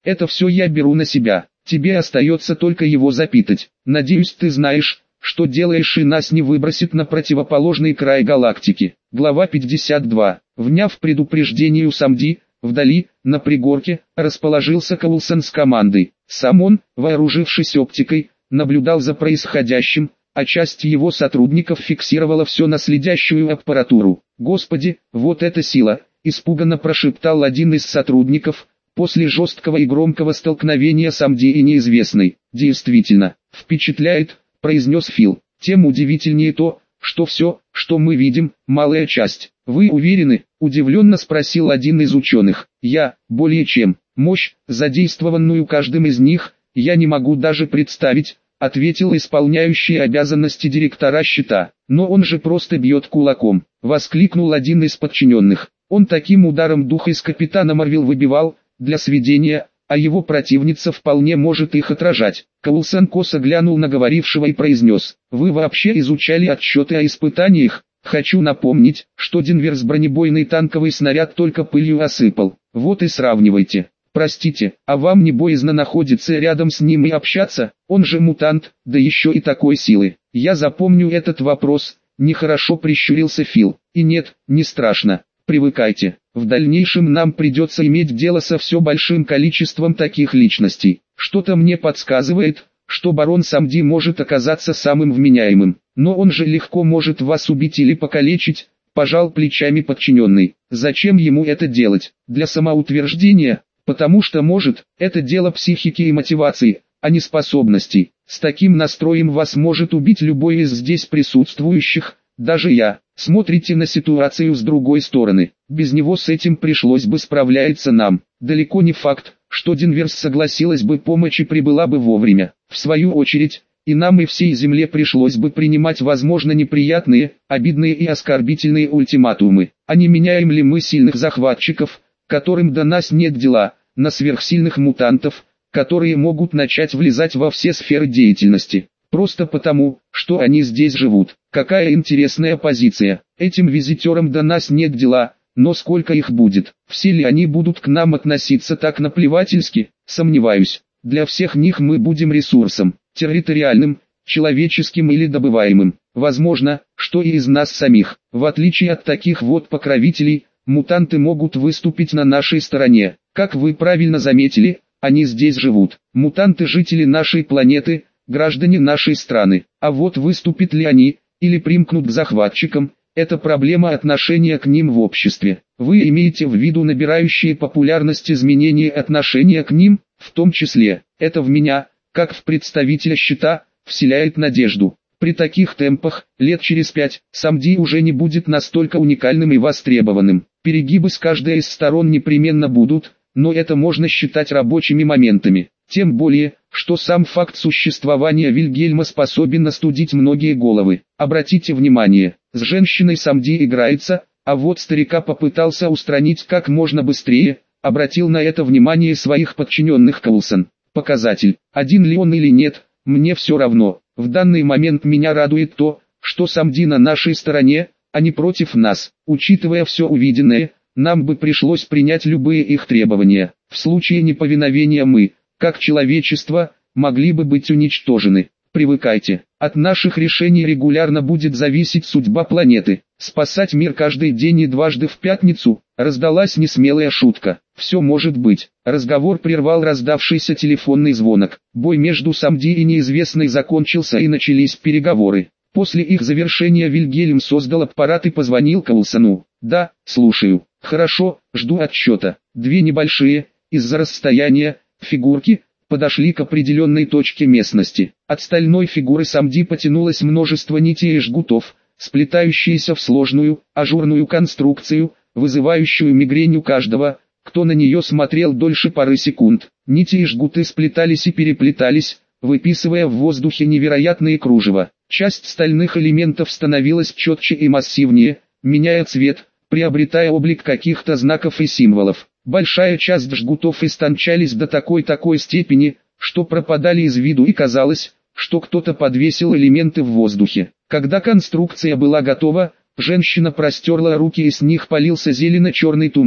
Это все я беру на себя. Тебе остается только его запитать. Надеюсь, ты знаешь, что делаешь, и нас не выбросит на противоположный край галактики. Глава 52. Вняв предупреждению Самди, вдали, на пригорке, расположился Коулсон с командой. Сам он, вооружившись оптикой, наблюдал за происходящим, а часть его сотрудников фиксировала все на следящую аппаратуру. «Господи, вот эта сила!» – испуганно прошептал один из сотрудников, после жесткого и громкого столкновения с Амди и неизвестной. «Действительно, впечатляет», – произнес Фил. «Тем удивительнее то, что все, что мы видим, малая часть». «Вы уверены?» – удивленно спросил один из ученых. «Я, более чем. Мощь, задействованную каждым из них, я не могу даже представить», — ответил исполняющий обязанности директора счета. «Но он же просто бьет кулаком», — воскликнул один из подчиненных. «Он таким ударом дух из капитана Марвел выбивал, для сведения, а его противница вполне может их отражать». Коулсон косо глянул на говорившего и произнес: «Вы вообще изучали отчеты о испытаниях? Хочу напомнить, что Денверс бронебойный танковый снаряд только пылью осыпал. Вот и сравнивайте». «Простите, а вам не боязно находиться рядом с ним и общаться? Он же мутант, да еще и такой силы». «Я запомню этот вопрос», — нехорошо прищурился Фил. «И нет, не страшно, привыкайте. В дальнейшем нам придется иметь дело со все большим количеством таких личностей. Что-то мне подсказывает, что барон Самди может оказаться самым вменяемым. Но он же легко может вас убить или покалечить», — пожал плечами подчиненный. «Зачем ему это делать? Для самоутверждения? Потому что может, это дело психики и мотивации, а не способностей. С таким настроем вас может убить любой из здесь присутствующих, даже я. Смотрите на ситуацию с другой стороны. Без него с этим пришлось бы справляться нам. Далеко не факт, что Денверс согласилась бы помочь и прибыла бы вовремя. В свою очередь, и нам и всей земле пришлось бы принимать возможно неприятные, обидные и оскорбительные ультиматумы. А не меняем ли мы сильных захватчиков, которым до нас нет дела, на сверхсильных мутантов, которые могут начать влезать во все сферы деятельности, просто потому, что они здесь живут? Какая интересная позиция. Этим визитерам до нас нет дела, но сколько их будет? Все ли они будут к нам относиться так наплевательски? Сомневаюсь. Для всех них мы будем ресурсом, территориальным, человеческим или добываемым. Возможно, что и из нас самих. В отличие от таких вот покровителей, мутанты могут выступить на нашей стороне. Как вы правильно заметили, они здесь живут. Мутанты – жители нашей планеты, граждане нашей страны. А вот выступят ли они, или примкнут к захватчикам, это проблема отношения к ним в обществе. Вы имеете в виду набирающие популярность изменения отношения к ним, в том числе. Это в меня, как в представителя счета, вселяет надежду. При таких темпах, лет через 5, Самди уже не будет настолько уникальным и востребованным. Перегибы с каждой из сторон непременно будут, но это можно считать рабочими моментами. Тем более, что сам факт существования Вильгельма способен остудить многие головы. Обратите внимание, с женщиной Самди играется, а вот старика попытался устранить как можно быстрее, обратил на это внимание своих подчиненных Коулсон. Показатель, один ли он или нет, мне все равно. В данный момент меня радует то, что Самди на нашей стороне, а не против нас. Учитывая все увиденное, нам бы пришлось принять любые их требования. В случае неповиновения мы, как человечество, могли бы быть уничтожены. Привыкайте, от наших решений регулярно будет зависеть судьба планеты. Спасать мир каждый день и дважды в пятницу, раздалась несмелая шутка. Все может быть. Разговор прервал раздавшийся телефонный звонок. Бой между Самди и неизвестной закончился и начались переговоры. После их завершения Вильгельм создал аппарат и позвонил Коулсону. «Да, слушаю. Хорошо, жду отчета». Две небольшие, из-за расстояния, фигурки подошли к определенной точке местности. От стальной фигуры Самди потянулось множество нитей и жгутов, сплетающиеся в сложную, ажурную конструкцию, вызывающую мигрень у каждого, кто на нее смотрел дольше пары секунд. Нити и жгуты сплетались и переплетались, выписывая в воздухе невероятные кружева. Часть стальных элементов становилась четче и массивнее, меняя цвет, приобретая облик каких-то знаков и символов. Большая часть жгутов истончались до такой степени, что пропадали из виду и казалось, что кто-то подвесил элементы в воздухе. Когда конструкция была готова, женщина простерла руки и с них полился зелено-черный туман,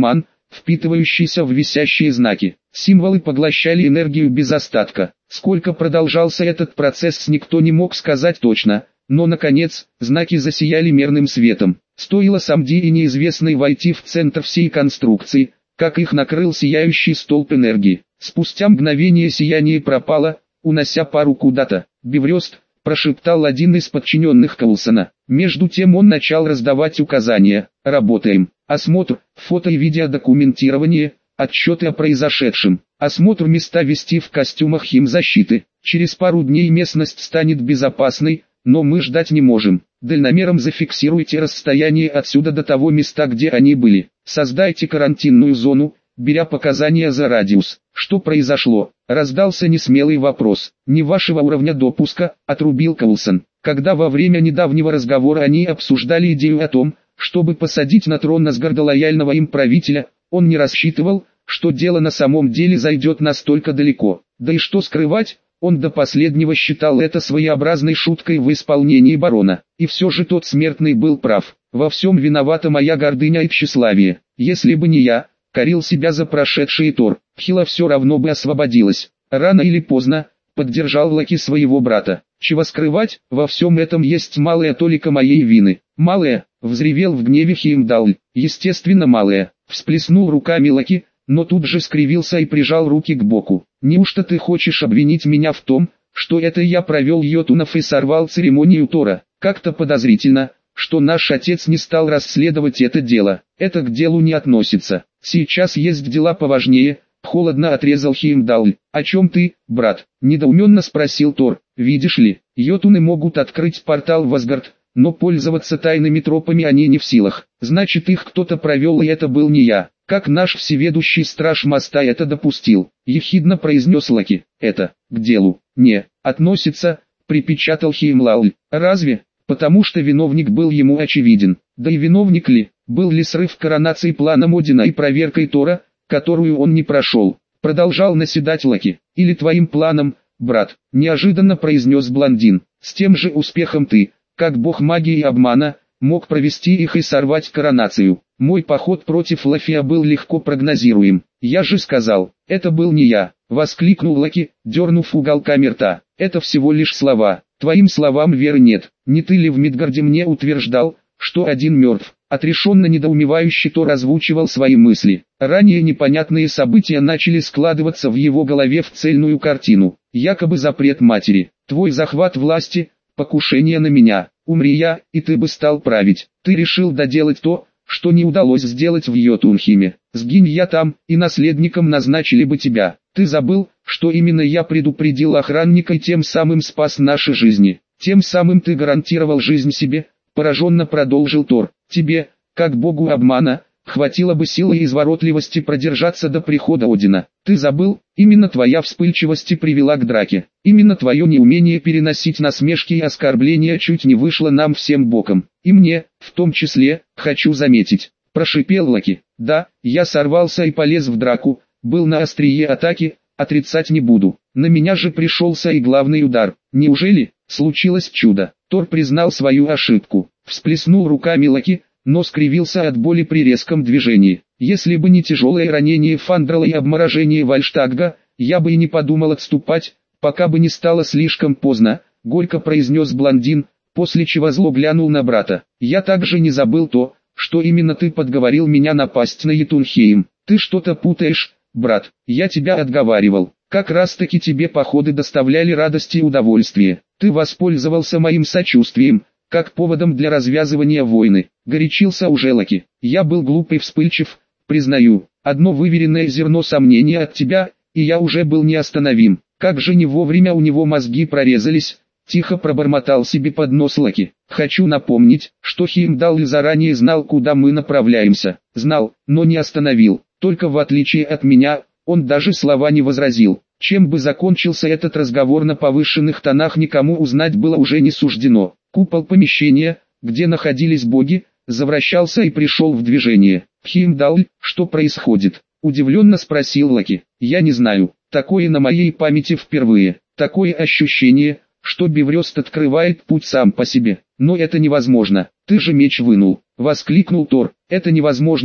впитывающийся в висящие знаки. Символы поглощали энергию без остатка. Сколько продолжался этот процесс, никто не мог сказать точно, но наконец, знаки засияли мерным светом. Стоило Самди и неизвестной войти в центр всей конструкции, как их накрыл сияющий столб энергии. Спустя мгновение сияние пропало, унося пару куда-то. «Беврёст», — прошептал один из подчиненных Коулсона. Между тем он начал раздавать указания. «Работаем. Осмотр, фото и видеодокументирование, отчеты о произошедшем. Осмотр места вести в костюмах химзащиты. Через пару дней местность станет безопасной, но мы ждать не можем. Дальномером зафиксируйте расстояние отсюда до того места, где они были. Создайте карантинную зону, беря показания за радиус». «Что произошло?» — раздался несмелый вопрос. «Не вашего уровня допуска», — отрубил Коулсон. Когда во время недавнего разговора они обсуждали идею о том, чтобы посадить на трон Асгарда лояльного им правителя, он не рассчитывал, что дело на самом деле зайдет настолько далеко. Да и что скрывать, он до последнего считал это своеобразной шуткой в исполнении барона. И все же тот смертный был прав. «Во всем виновата моя гордыня и тщеславие. Если бы не я», — корил себя за прошедший Тор, Хила все равно бы освободилась. Рано или поздно, поддержал Локи своего брата. «Чего скрывать, во всем этом есть малая толика моей вины». «Малая», — взревел в гневе Хеймдалл. «Естественно малая», — всплеснул руками Локи, но тут же скривился и прижал руки к боку. «Неужто ты хочешь обвинить меня в том, что это я провел йотунов и сорвал церемонию Тора? Как-то подозрительно, что наш отец не стал расследовать это дело. Это к делу не относится. Сейчас есть дела поважнее», — холодно отрезал Хеймдалл. «О чем ты, брат?» — недоуменно спросил Тор. «Видишь ли, йотуны могут открыть портал в Асгард, но пользоваться тайными тропами они не в силах. Значит, их кто-то провел, и это был не я. Как наш всеведущий страж моста это допустил?» — ехидно произнес Локи. «Это, к делу, не относится», — припечатал Хеймдалл. «Разве? Потому что виновник был ему очевиден. Да и виновник ли, был ли срыв коронации планом Одина и проверкой Тора, которую он не прошел?» Продолжал наседать Локи. «Или твоим планом, брат?» — неожиданно произнес блондин. «С тем же успехом ты, как бог магии и обмана, мог провести их и сорвать коронацию. Мой поход против Лафия был легко прогнозируем. Я же сказал, это был не я», — воскликнул Локи, дернув уголками рта. «Это всего лишь слова. Твоим словам веры нет. Не ты ли в Мидгарде мне утверждал, что один мертв?» Отрешенно недоумевающий Тор озвучивал свои мысли. Ранее непонятные события начали складываться в его голове в цельную картину. Якобы запрет матери, твой захват власти, покушение на меня. Умри я, и ты бы стал править. Ты решил доделать то, что не удалось сделать в Йотунхейме. Сгинь я там, и наследником назначили бы тебя. Ты забыл, что именно я предупредил охранника и тем самым спас наши жизни. Тем самым ты гарантировал жизнь себе, пораженно продолжил Тор. Тебе, как богу обмана, хватило бы силы и изворотливости продержаться до прихода Одина. Ты забыл, именно твоя вспыльчивость и привела к драке. Именно твое неумение переносить насмешки и оскорбления чуть не вышло нам всем боком. И мне, в том числе, хочу заметить. Прошипел Локи. Да, я сорвался и полез в драку, был на острие атаки, отрицать не буду. На меня же пришелся и главный удар. Неужели случилось чудо? Тор признал свою ошибку. Всплеснул руками Локи, но скривился от боли при резком движении. «Если бы не тяжелое ранение Фандрала и обморожение Вальштагга, я бы и не подумал отступать, пока бы не стало слишком поздно», — горько произнес блондин, после чего зло глянул на брата. «Я также не забыл то, что именно ты подговорил меня напасть на Йотунхейм. Ты что-то путаешь, брат, я тебя отговаривал. Как раз таки тебе походы доставляли радость и удовольствие. Ты воспользовался моим сочувствием, как поводом для развязывания войны», — горячился уже Локи. «Я был глуп и вспыльчив, признаю. Одно выверенное зерно сомнения от тебя, и я уже был неостановим. Как же не вовремя у него мозги прорезались», — тихо пробормотал себе под нос Локи. «Хочу напомнить, что Хеймдалл и заранее знал, куда мы направляемся. Знал, но не остановил. Только в отличие от меня, он даже слова не возразил. Чем бы закончился этот разговор на повышенных тонах, никому узнать было уже не суждено. Купол помещения, где находились боги, завращался и пришел в движение. «Хеймдалл, что происходит?» — удивленно спросил Локи. «Я не знаю. Такое на моей памяти впервые. Такое ощущение, что Беврёст открывает путь сам по себе. Но это невозможно. Ты же меч вынул!» — воскликнул Тор. «Это невозможно», —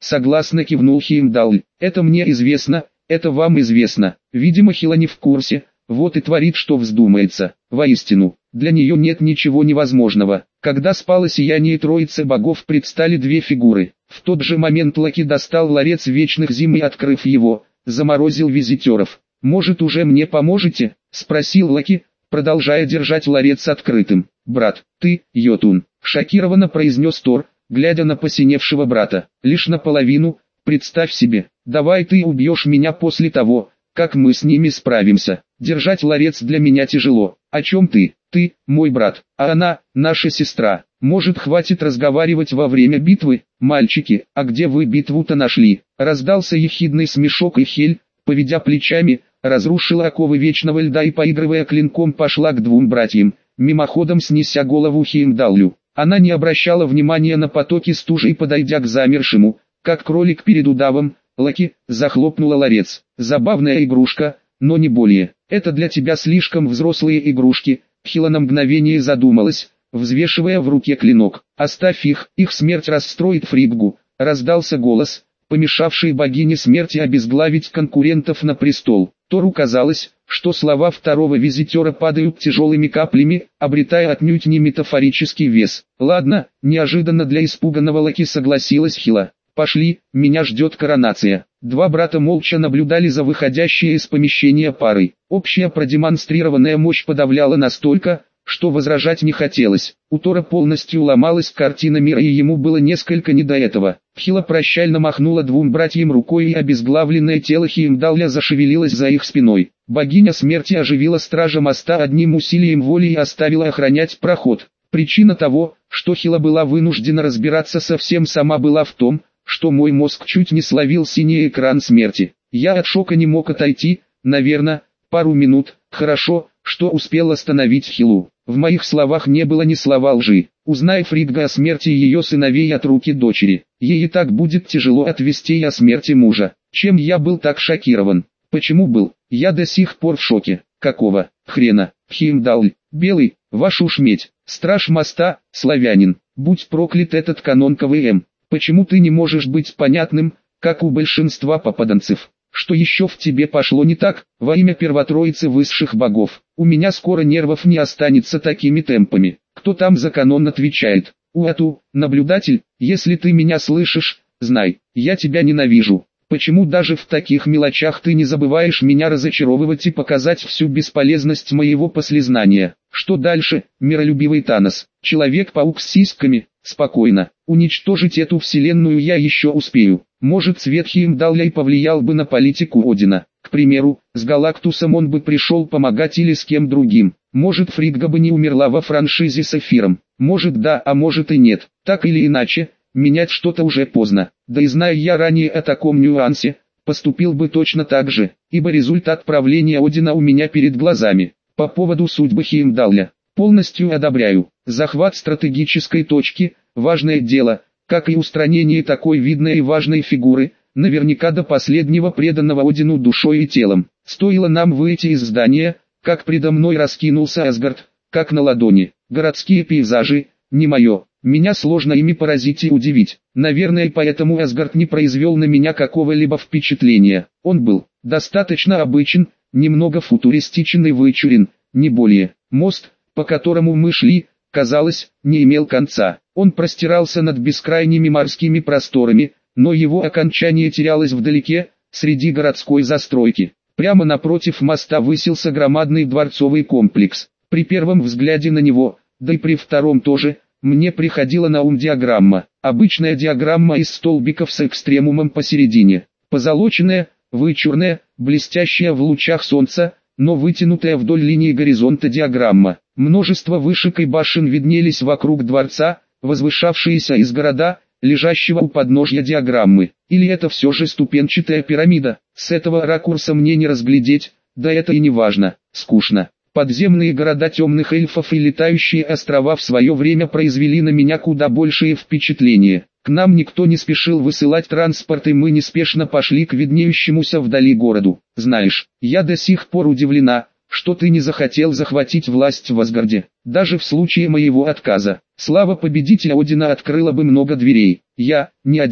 согласно кивнул Хеймдалл. Это мне известно, это вам известно. Видимо, Хила не в курсе, вот и творит, что вздумается. Воистину, для нее нет ничего невозможного. Когда спало сияние троицы богов, предстали две фигуры. В тот же момент Локи достал ларец вечных зим и, открыв его, заморозил визитеров. «Может, уже мне поможете?» — спросил Локи, продолжая держать ларец открытым. «Брат, ты, Йотун», — шокированно произнес Тор, глядя на посиневшего брата. «Лишь наполовину, представь себе. Давай ты убьешь меня после того, как мы с ними справимся. Держать ларец для меня тяжело. О чем ты? Ты, мой брат, а она, наша сестра. Может, хватит разговаривать во время битвы? Мальчики, а где вы битву-то нашли?» Раздался ехидный смешок, и Хель, поведя плечами, разрушила оковы вечного льда и, поигрывая клинком, пошла к двум братьям, мимоходом снеся голову Хеймдаллю. Она не обращала внимания на потоки стужи и, подойдя к замершему, как кролик перед удавом, Локи, захлопнула ларец. «Забавная игрушка, но не более. Это для тебя слишком взрослые игрушки». Хила на мгновение задумалась, взвешивая в руке клинок. «Оставь их смерть расстроит Фриггу», — раздался голос, помешавший богине смерти обезглавить конкурентов на престол. Тору казалось, что слова второго визитера падают тяжелыми каплями, обретая отнюдь не метафорический вес. «Ладно», — неожиданно для испуганного Локи согласилась Хила. «Пошли, меня ждет коронация». Два брата молча наблюдали за выходящей из помещения парой. Общая продемонстрированная мощь подавляла настолько, что возражать не хотелось. У Тора полностью ломалась картина мира, и ему было несколько не до этого. Хила прощально махнула двум братьям рукой, и обезглавленное тело Хеймдалля зашевелилось за их спиной. Богиня смерти оживила стража моста одним усилием воли и оставила охранять проход. Причина того, что Хила была вынуждена разбираться совсем сама, была в том, что мой мозг чуть не словил синий экран смерти. Я от шока не мог отойти, наверное, пару минут. Хорошо, что успел остановить Хилу. В моих словах не было ни слова лжи. Узнай Фригга о смерти ее сыновей от руки дочери, ей и так будет тяжело отвести о смерти мужа. Чем я был так шокирован? Почему был? Я до сих пор в шоке. Какого хрена? Хеймдалл, белый, вашу ж медь, страж моста, славянин. Будь проклят этот канон КВМ. Почему ты не можешь быть понятным, как у большинства попаданцев? Что еще в тебе пошло не так? Во имя первотроицы высших богов, у меня скоро нервов не останется такими темпами. Кто там за канон отвечает? Уату, наблюдатель, если ты меня слышишь, знай, я тебя ненавижу. Почему даже в таких мелочах ты не забываешь меня разочаровывать и показать всю бесполезность моего послезнания? Что дальше, миролюбивый Танос? Человек-паук с сиськами? Спокойно, уничтожить эту вселенную я еще успею. Может, цвет Хеймдалля и повлиял бы на политику Одина. К примеру, с Галактусом он бы пришел помогать или с кем другим. Может, Фригга бы не умерла во франшизе с Эфиром. Может да, а может и нет. Так или иначе, менять что-то уже поздно. Да и зная я ранее о таком нюансе, поступил бы точно так же, ибо результат правления Одина у меня перед глазами. По поводу судьбы Хеймдалля, полностью одобряю. Захват стратегической точки – важное дело, как и устранение такой видной и важной фигуры, наверняка до последнего преданного Одину душой и телом. Стоило нам выйти из здания, как предо мной раскинулся Асгард, как на ладони. Городские пейзажи – не мое, меня сложно ими поразить и удивить. Наверное, поэтому Асгард не произвел на меня какого-либо впечатления. Он был достаточно обычен, немного футуристичен и вычурен, не более. Мост, по которому мы шли, казалось, не имел конца. Он простирался над бескрайними морскими просторами, но его окончание терялось вдалеке, среди городской застройки. Прямо напротив моста высился громадный дворцовый комплекс. При первом взгляде на него, да и при втором тоже, мне приходила на ум диаграмма. Обычная диаграмма из столбиков с экстремумом посередине. Позолоченная, вычурная, блестящая в лучах солнца, но вытянутая вдоль линии горизонта диаграмма. Множество вышек и башен виднелись вокруг дворца, возвышавшиеся из города, лежащего у подножья диаграммы. Или это все же ступенчатая пирамида? С этого ракурса мне не разглядеть, да это и не важно, скучно. Подземные города темных эльфов и летающие острова в свое время произвели на меня куда большее впечатление. К нам никто не спешил высылать транспорт, и мы неспешно пошли к виднеющемуся вдали городу. Знаешь, я до сих пор удивлена, что ты не захотел захватить власть в Асгарде, даже в случае моего отказа. Слава победителя Одина открыла бы много дверей. Я, не один,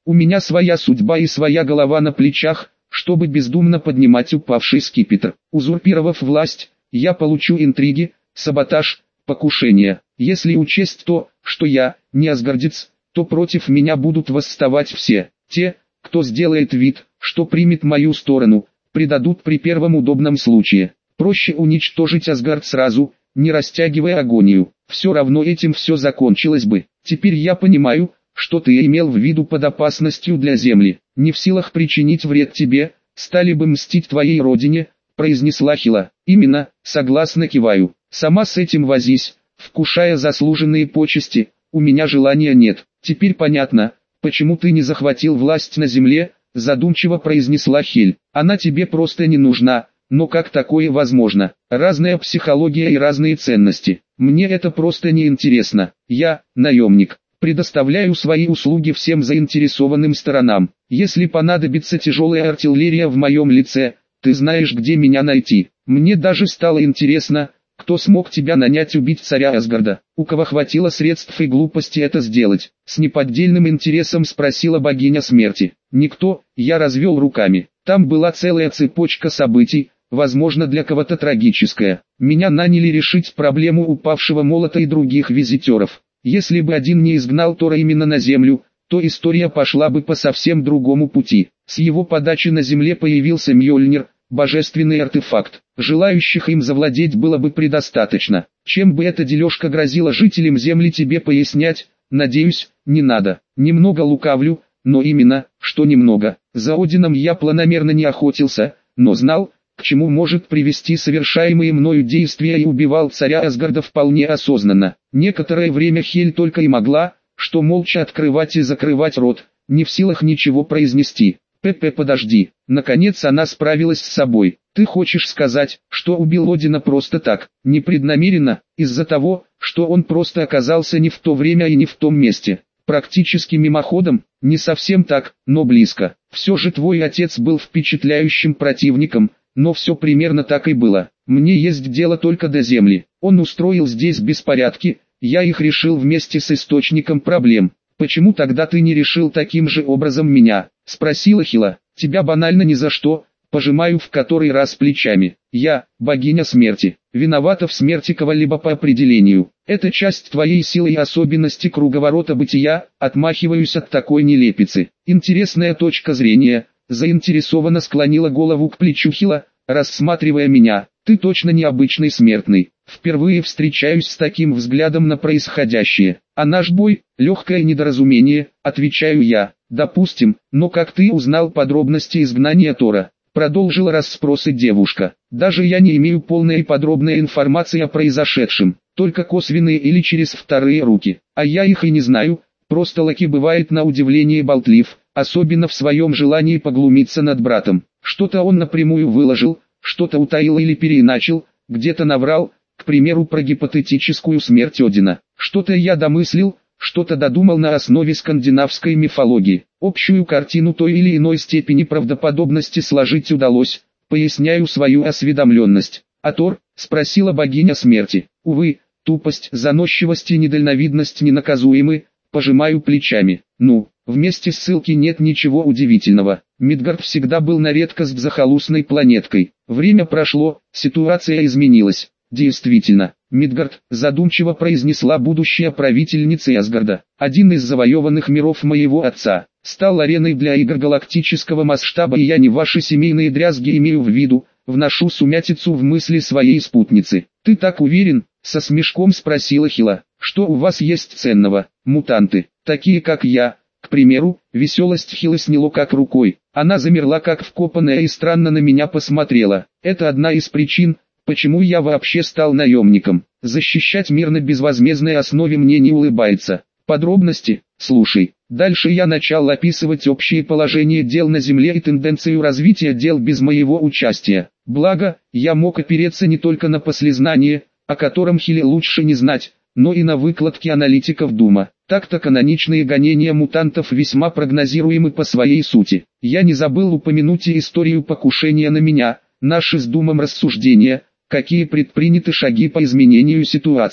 У меня своя судьба и своя голова на плечах, чтобы бездумно поднимать упавший скипетр. Узурпировав власть, я получу интриги, саботаж, покушение. Если учесть то, что я не асгардец, то против меня будут восставать все. Те, кто сделает вид, что примет мою сторону, предадут при первом удобном случае. Проще уничтожить Асгард сразу, не растягивая агонию. Все равно этим все закончилось бы. Теперь я понимаю, что ты имел в виду под опасностью для Земли. Не в силах причинить вред тебе, стали бы мстить твоей родине, произнесла Хила. Именно, согласно киваю. Сама с этим возись, вкушая заслуженные почести, у меня желания нет. Теперь понятно, почему ты не захватил власть на Земле, задумчиво произнесла Хель. Она тебе просто не нужна. Но как такое возможно? Разная психология и разные ценности. Мне это просто не интересно. Я, наемник, предоставляю свои услуги всем заинтересованным сторонам. Если понадобится тяжелая артиллерия в моем лице, ты знаешь, где меня найти. Мне даже стало интересно, кто смог тебя нанять убить царя Асгарда. У кого хватило средств и глупости это сделать? С неподдельным интересом спросила богиня смерти. Никто, я развел руками. Там была целая цепочка событий, возможно для кого-то трагическая. Меня наняли решить проблему упавшего молота и других визитеров. Если бы один не изгнал Тора именно на землю, то история пошла бы по совсем другому пути. С его подачи на земле появился Мьёльнир, божественный артефакт. Желающих им завладеть было бы предостаточно. Чем бы эта дележка грозила жителям земли, тебе пояснять, надеюсь, не надо. Немного лукавлю, но именно, что немного. За Одином я планомерно не охотился, но знал, к чему может привести совершаемые мною действия, и убивал царя Асгарда вполне осознанно. Некоторое время Хель только и могла, что молча открывать и закрывать рот, не в силах ничего произнести. Подожди. Наконец она справилась с собой. Ты хочешь сказать, что убил Одина просто так, непреднамеренно, из-за того, что он просто оказался не в то время и не в том месте? Практически мимоходом? Не совсем так, но близко. Все же твой отец был впечатляющим противником, но все примерно так и было. Мне есть дело только до земли. Он устроил здесь беспорядки, я их решил вместе с источником проблем. Почему тогда ты не решил таким же образом меня? Спросила Хила. Тебя банально ни за что, пожимаю в который раз плечами. Я, богиня смерти, виновата в смерти кого-либо по определению. Это часть твоей силы и особенности круговорота бытия, отмахиваюсь от такой нелепицы. Интересная точка зрения. Заинтересованно склонила голову к плечу Хила, рассматривая меня. Ты точно необычный смертный. Впервые встречаюсь с таким взглядом на происходящее. А наш бой – легкое недоразумение, отвечаю я. Допустим, но как ты узнал подробности изгнания Тора? Продолжила расспросы девушка. Даже я не имею полной и подробной информации о произошедшем, только косвенные или через вторые руки. А я их и не знаю, просто Локи бывает на удивление болтлив, особенно в своем желании поглумиться над братом. Что-то он напрямую выложил, что-то утаил или переиначил, где-то наврал, к примеру про гипотетическую смерть Одина. Что-то я домыслил, что-то додумал на основе скандинавской мифологии. Общую картину той или иной степени правдоподобности сложить удалось, поясняю свою осведомленность. А Тор? Спросила богиня смерти. Увы, тупость, заносчивость и недальновидность ненаказуемы, пожимаю плечами. Ну, вместе ссылки нет ничего удивительного. Мидгард всегда был на редкость захолустной планеткой. Время прошло, ситуация изменилась. Действительно, Мидгард, задумчиво произнесла будущая правительница Асгарда. Один из завоеванных миров моего отца стал ареной для игр галактического масштаба, и я не ваши семейные дрязги имею в виду, вношу сумятицу в мысли своей спутницы. Ты так уверен? Со смешком спросила Хила. Что у вас есть ценного? Мутанты, такие как я. К примеру, веселость Хилы сняло как рукой. Она замерла как вкопанная и странно на меня посмотрела. Это одна из причин, почему я вообще стал наемником. Защищать мир на безвозмездной основе мне не улыбается. Подробности? Слушай. Дальше я начал описывать общее положение дел на Земле и тенденцию развития дел без моего участия. Благо, я мог опереться не только на послезнание, о котором Хиле лучше не знать, но и на выкладки аналитиков Дума. Так-то каноничные гонения мутантов весьма прогнозируемы по своей сути. Я не забыл упомянуть и историю покушения на меня, наши с Думом рассуждения, какие предприняты шаги по изменению ситуации.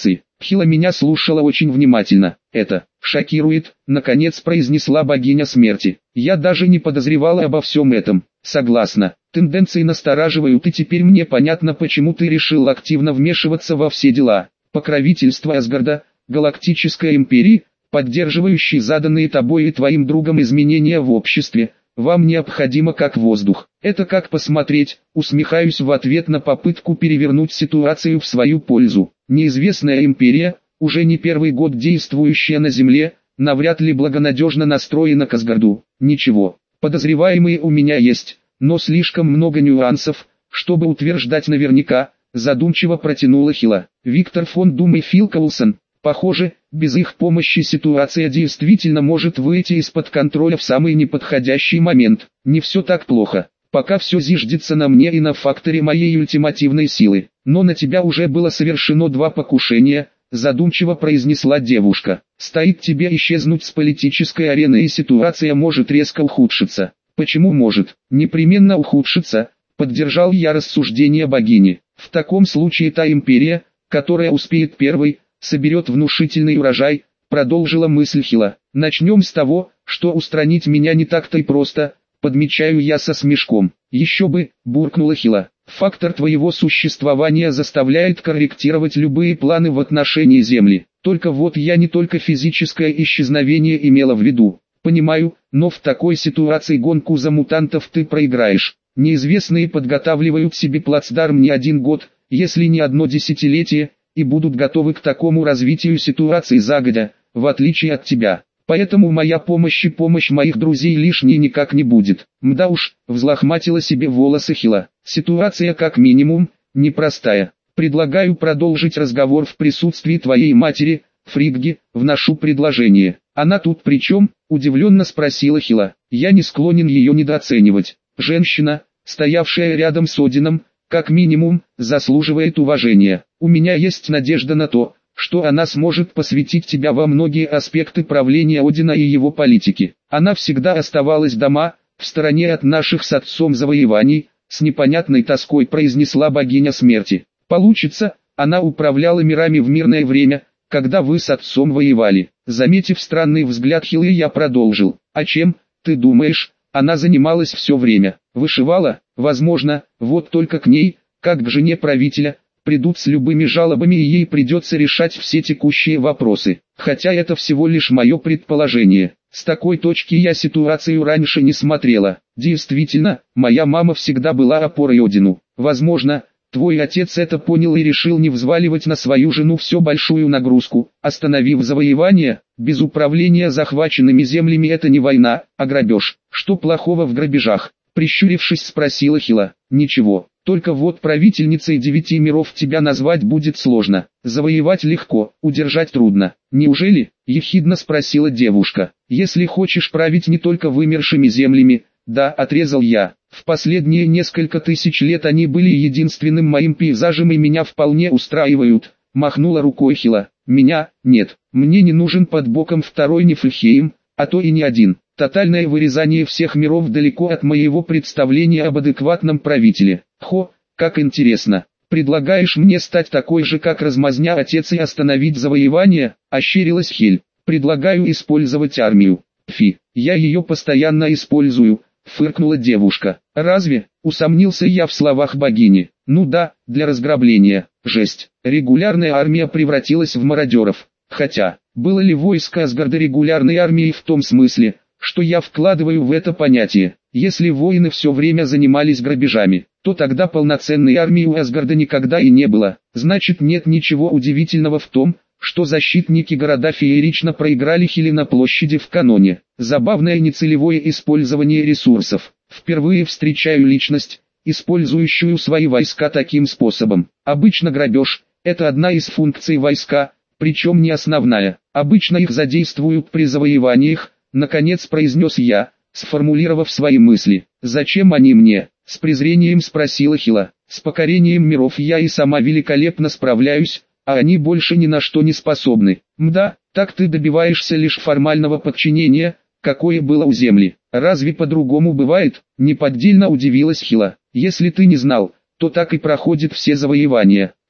Хила меня слушала очень внимательно. «Это шокирует», — наконец произнесла богиня смерти. «Я даже не подозревала обо всем этом». «Согласна. Тенденции настораживают, и теперь мне понятно, почему ты решил активно вмешиваться во все дела. Покровительство Асгарда, Галактической империи, поддерживающий заданные тобой и твоим другом изменения в обществе, вам необходимо как воздух. Это как посмотреть», усмехаюсь в ответ на попытку перевернуть ситуацию в свою пользу. «Неизвестная империя, уже не первый год действующая на Земле, навряд ли благонадежно настроена к Асгарду. Ничего, подозреваемые у меня есть, но слишком много нюансов, чтобы утверждать наверняка», задумчиво протянула Хила. «Виктор фон Дум и Фил Коулсон, похоже, без их помощи ситуация действительно может выйти из-под контроля в самый неподходящий момент. Не все так плохо. Пока все зиждется на мне и на факторе моей ультимативной силы. Но на тебя уже было совершено 2 покушения», задумчиво произнесла девушка. «Стоит тебе исчезнуть с политической арены, и ситуация может резко ухудшиться». «Почему может? Непременно ухудшиться», поддержал я рассуждение богини. «В таком случае та империя, которая успеет первой, соберет внушительный урожай», продолжила мысль Хила. «Начнем с того, что устранить меня не так-то и просто», подмечаю я со смешком. «Еще бы», буркнула Хила. «Фактор твоего существования заставляет корректировать любые планы в отношении Земли. Только вот я не только физическое исчезновение имела в виду. Понимаю, но в такой ситуации гонку за мутантов ты проиграешь. Неизвестные подготавливают себе плацдарм не 1 год, если не 1 десятилетие, и будут готовы к такому развитию ситуации загодя, в отличие от тебя. Поэтому моя помощь и помощь моих друзей лишней никак не будет». «Мда уж», взлохматила себе волосы Хила. «Ситуация как минимум, непростая. Предлагаю продолжить разговор в присутствии твоей матери, Фригги, вношу предложение». «Она тут при чем?» – удивленно спросила Хила. «Я не склонен ее недооценивать. Женщина, стоявшая рядом с Одином, как минимум, заслуживает уважения. У меня есть надежда на то, что она сможет посвятить тебя во многие аспекты правления Одина и его политики. Она всегда оставалась дома, в стороне от наших с отцом завоеваний», с непонятной тоской произнесла богиня смерти. «Получится, она управляла мирами в мирное время, когда вы с отцом воевали». Заметив странный взгляд Хилы, я продолжил. «А чем, ты думаешь, она занималась все время? Вышивала? Возможно, вот только к ней, как к жене правителя, придут с любыми жалобами, и ей придется решать все текущие вопросы. Хотя это всего лишь мое предположение. С такой точки я ситуацию раньше не смотрела. Действительно, моя мама всегда была опорой Одину. Возможно, твой отец это понял и решил не взваливать на свою жену всю большую нагрузку, остановив завоевание. Без управления захваченными землями это не война, а грабеж. Что плохого в грабежах?» Прищурившись, спросила Хила. «Ничего. Только вот правительницей 9 миров тебя назвать будет сложно. Завоевать легко, удержать трудно. Неужели?» – ехидно спросила девушка. «Если хочешь править не только вымершими землями, да», – отрезал я. «В последние несколько тысяч лет они были единственным моим пейзажем и меня вполне устраивают», – махнула рукой Хила. «Меня, нет, мне не нужен под боком второй Нифльхейм, а то и не один. Тотальное вырезание всех миров далеко от моего представления об адекватном правителе». «Хо, как интересно. Предлагаешь мне стать такой же, как размазня отец, и остановить завоевание?» – ощерилась Хель. «Предлагаю использовать армию». «Фи, я ее постоянно использую», – фыркнула девушка. «Разве?» – усомнился я в словах богини. «Ну да, для разграбления». «Жесть. Регулярная армия превратилась в мародеров. Хотя, было ли войско Асгарда регулярной армией в том смысле, что я вкладываю в это понятие? Если воины все время занимались грабежами, то тогда полноценной армии у Асгарда никогда и не было. Значит, нет ничего удивительного в том, что защитники города феерично проиграли Хиле на площади в каноне. Забавное нецелевое использование ресурсов. Впервые встречаю личность, использующую свои войска таким способом. Обычно грабеж – это одна из функций войска, причем не основная. Обычно их задействуют при завоеваниях, наконец произнес я, сформулировав свои мысли. «Зачем они мне?» – с презрением спросила Хила. «С покорением миров я и сама великолепно справляюсь, а они больше ни на что не способны». «Мда, так ты добиваешься лишь формального подчинения, какое было у Земли. Разве по-другому бывает?» – неподдельно удивилась Хила. «Если ты не знал, то так и проходят все завоевания.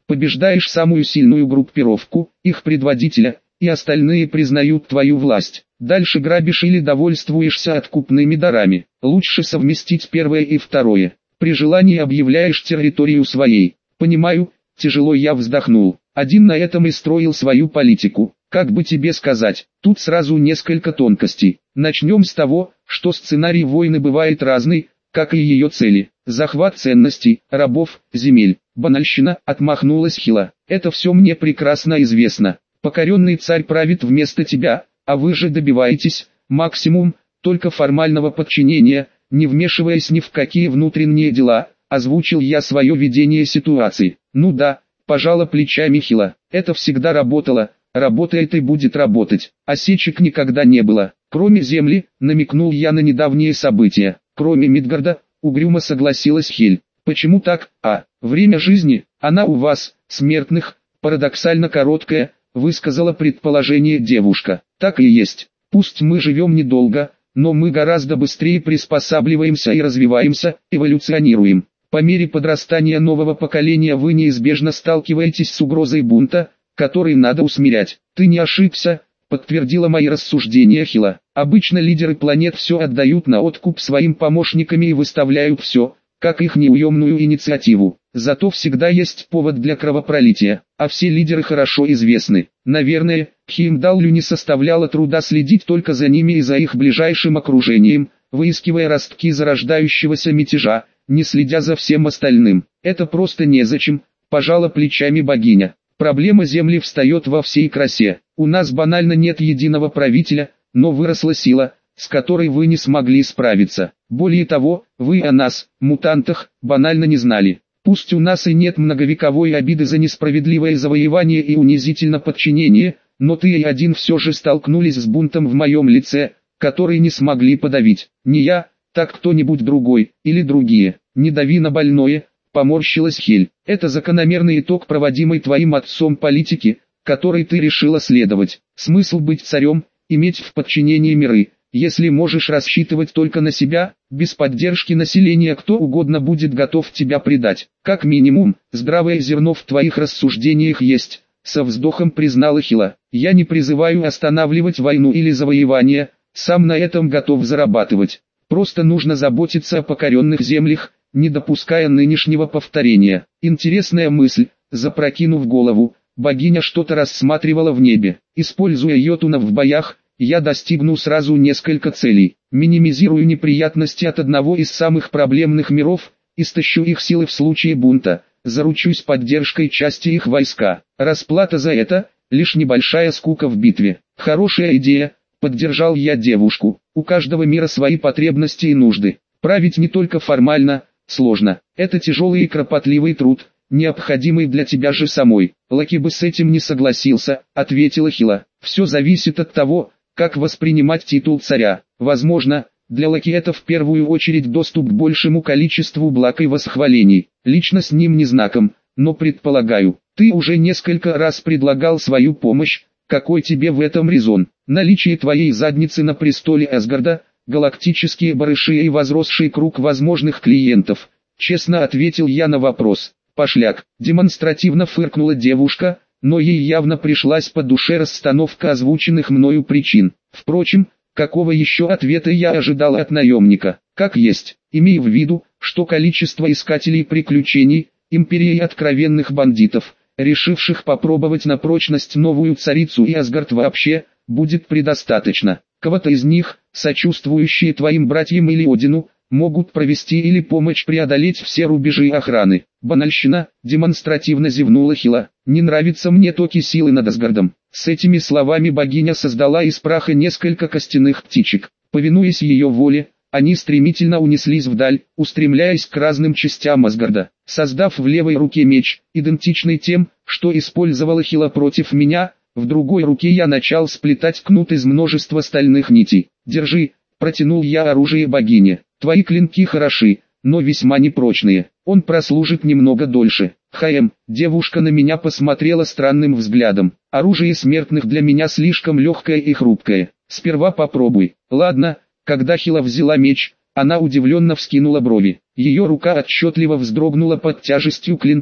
побеждаешь самую сильную группировку, их предводителя, и остальные признают твою власть. Дальше грабишь или довольствуешься откупными дарами. Лучше совместить первое и второе. При желании объявляешь территорию своей. Понимаю, тяжело я вздохнул. Один на этом и строил свою политику. Как бы тебе сказать, тут сразу несколько тонкостей. Начнем с того, что сценарий войны бывает разный, как и ее цели. Захват ценностей, рабов, земель. Банальщина, отмахнулась Хила. Это все мне прекрасно известно. Покоренный царь правит вместо тебя, а вы же добиваетесь, максимум, только формального подчинения, не вмешиваясь ни в какие внутренние дела, озвучил я свое видение ситуации. Ну да, пожала плечами Хила. Это всегда работало, работает и будет работать. Осечек никогда не было. Кроме земли, намекнул я на недавние события. Кроме Мидгарда, угрюмо согласилась Хель. Почему так? Время жизни, она у вас, смертных, парадоксально короткое, высказала предположение девушка. Так и есть. Пусть мы живем недолго, но мы гораздо быстрее приспосабливаемся и развиваемся, эволюционируем. По мере подрастания нового поколения вы неизбежно сталкиваетесь с угрозой бунта, который надо усмирять. Ты не ошибся, подтвердила мои рассуждения Хила. Обычно лидеры планет все отдают на откуп своим помощникам и выставляют все, как их неуемную инициативу. Зато всегда есть повод для кровопролития, а все лидеры хорошо известны. Наверное, Хеймдаллю не составляло труда следить только за ними и за их ближайшим окружением, выискивая ростки зарождающегося мятежа, не следя за всем остальным. Это просто незачем, пожала плечами богиня. Проблема Земли встает во всей красе. У нас банально нет единого правителя, но выросла сила, с которой вы не смогли справиться. Более того, вы о нас, мутантах, банально не знали. Пусть у нас и нет многовековой обиды за несправедливое завоевание и унизительное подчинение, но ты и один все же столкнулись с бунтом в моем лице, который не смогли подавить. Не я, так кто-нибудь другой, или другие. Не дави на больное, поморщилась Хель. Это закономерный итог проводимой твоим отцом политики, которой ты решила следовать. Смысл быть царем, иметь в подчинении миры. Если можешь рассчитывать только на себя, без поддержки населения кто угодно будет готов тебя предать. Как минимум, здравое зерно в твоих рассуждениях есть, со вздохом признала Хила. Я не призываю останавливать войну или завоевание, сам на этом готов зарабатывать. Просто нужно заботиться о покоренных землях, не допуская нынешнего повторения. Интересная мысль, запрокинув голову, богиня что-то рассматривала в небе. Используя йотунов в боях, я достигну сразу несколько целей. Минимизирую неприятности от одного из самых проблемных миров, истощу их силы в случае бунта, заручусь поддержкой части их войска. Расплата за это – лишь небольшая скука в битве. Хорошая идея, поддержал я девушку. У каждого мира свои потребности и нужды. Править не только формально, сложно. Это тяжелый и кропотливый труд, необходимый для тебя же самой. Лаки бы с этим не согласился, ответила Хила. Все зависит от того, как воспринимать титул царя. Возможно, для Лаки это в первую очередь доступ к большему количеству благ и восхвалений. Лично с ним не знаком, но предполагаю, ты уже несколько раз предлагал свою помощь, какой тебе в этом резон? Наличие твоей задницы на престоле Асгарда, галактические барыши и возросший круг возможных клиентов. Честно ответил я на вопрос. Пошляк, демонстративно фыркнула девушка, но ей явно пришлась по душе расстановка озвученных мною причин. Впрочем, какого еще ответа я ожидал от наемника? Как есть, имея в виду, что количество искателей приключений, империи откровенных бандитов, решивших попробовать на прочность новую царицу и Асгард вообще, будет предостаточно. Кого-то из них, сочувствующие твоим братьям или Одину, могут провести или помочь преодолеть все рубежи охраны. Банальщина, демонстративно зевнула Хила. Не нравится мне токи силы над Асгардом. С этими словами богиня создала из праха несколько костяных птичек. Повинуясь ее воле, они стремительно унеслись вдаль, устремляясь к разным частям Асгарда. Создав в левой руке меч, идентичный тем, что использовала Хила против меня, в другой руке я начал сплетать кнут из множества стальных нитей. «Держи», — протянул я оружие богине. «Твои клинки хороши, но весьма непрочные. Он прослужит немного дольше». Девушка на меня посмотрела странным взглядом. «Оружие смертных для меня слишком легкое и хрупкое. Сперва попробуй». «Ладно». Когда Хила взяла меч, она удивленно вскинула брови. Ее рука отчетливо вздрогнула под тяжестью клинка.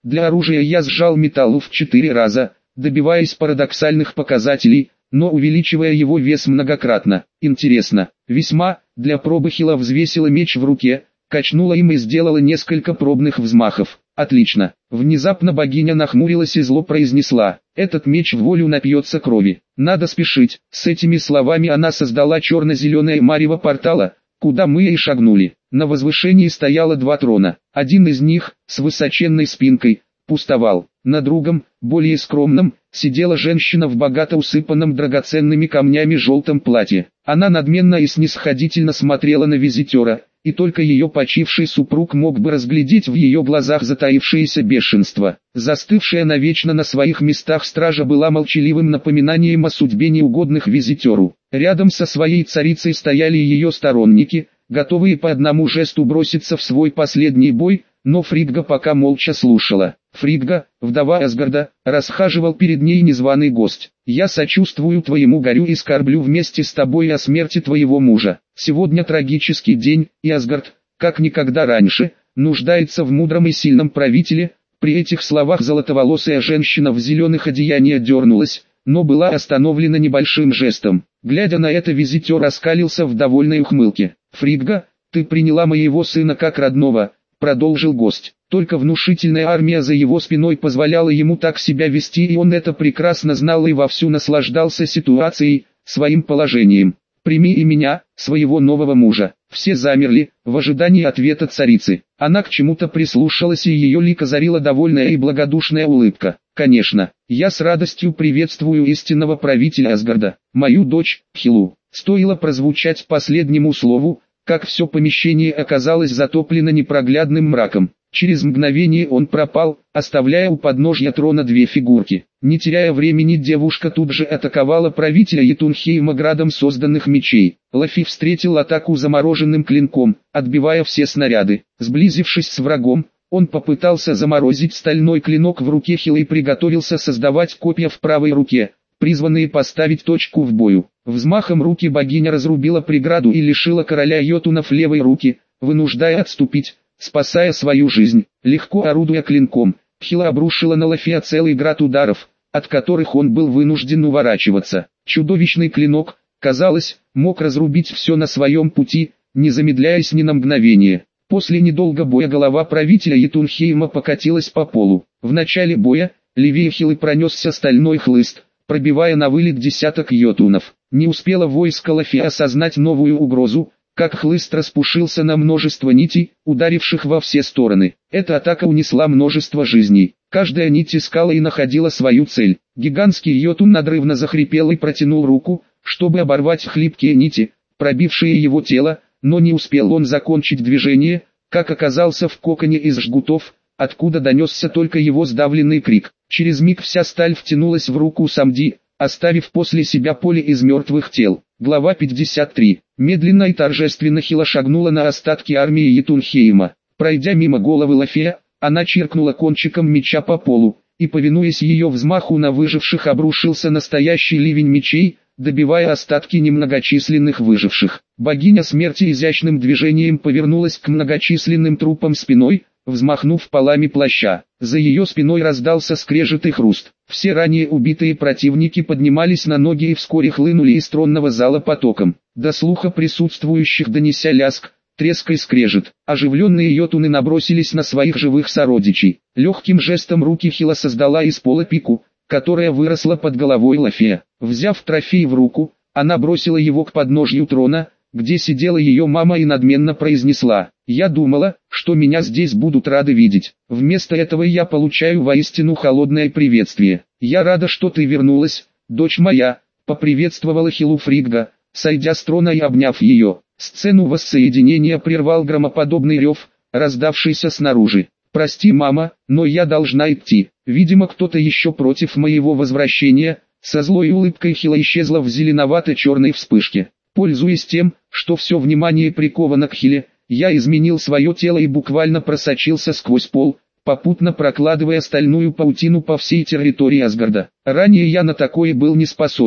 Для оружия я сжал металл в 4 раза, добиваясь парадоксальных показателей, но увеличивая его вес многократно. Интересно, весьма, для пробы Хила взвесила меч в руке, качнула им и сделала несколько пробных взмахов. Отлично. Внезапно богиня нахмурилась и зло произнесла: «Этот меч в волю напьется крови. Надо спешить». С этими словами она создала черно-зеленое марево портала, куда мы и шагнули. На возвышении стояло 2 трона. Один из них, с высоченной спинкой, пустовал. На другом, более скромном, сидела женщина в богато усыпанном драгоценными камнями желтом платье. Она надменно и снисходительно смотрела на визитера, и только ее почивший супруг мог бы разглядеть в ее глазах затаившееся бешенство. Застывшая навечно на своих местах стража была молчаливым напоминанием о судьбе неугодных визитеру. Рядом со своей царицей стояли ее сторонники, готовые по одному жесту броситься в свой последний бой, но Фригга пока молча слушала. Фригга, вдова Асгарда, расхаживал перед ней незваный гость. «Я сочувствую твоему горю и скорблю вместе с тобой о смерти твоего мужа. Сегодня трагический день, и Асгард, как никогда раньше, нуждается в мудром и сильном правителе». При этих словах золотоволосая женщина в зеленых одеяниях дернулась, но была остановлена небольшим жестом. Глядя на это, визитер оскалился в довольной ухмылке. «Фригга, ты приняла моего сына как родного», — продолжил гость. Только внушительная армия за его спиной позволяла ему так себя вести, и он это прекрасно знал и вовсю наслаждался ситуацией, своим положением. «Прими и меня, своего нового мужа». Все замерли, в ожидании ответа царицы. Она к чему-то прислушалась, и ее лик озарила довольная и благодушная улыбка. «Конечно, я с радостью приветствую истинного правителя Асгарда, мою дочь, Хилу». Стоило прозвучать последнему слову, как все помещение оказалось затоплено непроглядным мраком. Через мгновение он пропал, оставляя у подножья трона 2 фигурки. Не теряя времени, девушка тут же атаковала правителя Йетунхейма градом созданных мечей. Лафи встретил атаку замороженным клинком, отбивая все снаряды. Сблизившись с врагом, он попытался заморозить стальной клинок в руке Хила и приготовился создавать копья в правой руке, призванные поставить точку в бою. Взмахом руки богиня разрубила преграду и лишила короля Йотунов левой руки, вынуждая отступить, спасая свою жизнь. Легко орудуя клинком, Хила обрушила на Лафия целый град ударов, от которых он был вынужден уворачиваться. Чудовищный клинок, казалось, мог разрубить все на своем пути, не замедляясь ни на мгновение. После недолгого боя голова правителя Йетунхейма покатилась по полу. В начале боя, левее Хилы пронесся стальной хлыст, пробивая на вылет десяток йотунов. Не успело войско Лафия осознать новую угрозу, как хлыст распушился на множество нитей, ударивших во все стороны. Эта атака унесла множество жизней. Каждая нить искала и находила свою цель. Гигантский йотун надрывно захрипел и протянул руку, чтобы оборвать хлипкие нити, пробившие его тело, но не успел он закончить движение, как оказался в коконе из жгутов, откуда донесся только его сдавленный крик. Через миг вся сталь втянулась в руку Самди, оставив после себя поле из мертвых тел. Глава 53. Медленно и торжественно Хила шагнула на остатки армии Йетунхейма. Пройдя мимо головы Лафия, она чиркнула кончиком меча по полу, и, повинуясь ее взмаху, на выживших обрушился настоящий ливень мечей, добивая остатки немногочисленных выживших. Богиня смерти изящным движением повернулась к многочисленным трупам спиной, взмахнув полами плаща. За ее спиной раздался скрежет и хруст. Все ранее убитые противники поднимались на ноги и вскоре хлынули из тронного зала потоком. До слуха присутствующих донеся лязг, треск и скрежет. Оживленные йотуны набросились на своих живых сородичей. Легким жестом руки Хила создала из пола пику, которая выросла под головой Лафия. Взяв трофей в руку, она бросила его к подножью трона, где сидела ее мама, и надменно произнесла: «Я думала, что меня здесь будут рады видеть. Вместо этого я получаю воистину холодное приветствие. Я рада, что ты вернулась, дочь моя», — поприветствовала Хилу Фригга, сойдя с трона и обняв ее. Сцену воссоединения прервал громоподобный рев, раздавшийся снаружи. «Прости, мама, но я должна идти. Видимо, кто-то еще против моего возвращения». Со злой улыбкой Хила исчезла в зеленовато-черной вспышке. Пользуясь тем, что все внимание приковано к Хиле, я изменил свое тело и буквально просочился сквозь пол, попутно прокладывая стальную паутину по всей территории Асгарда. Ранее я на такое был не способен.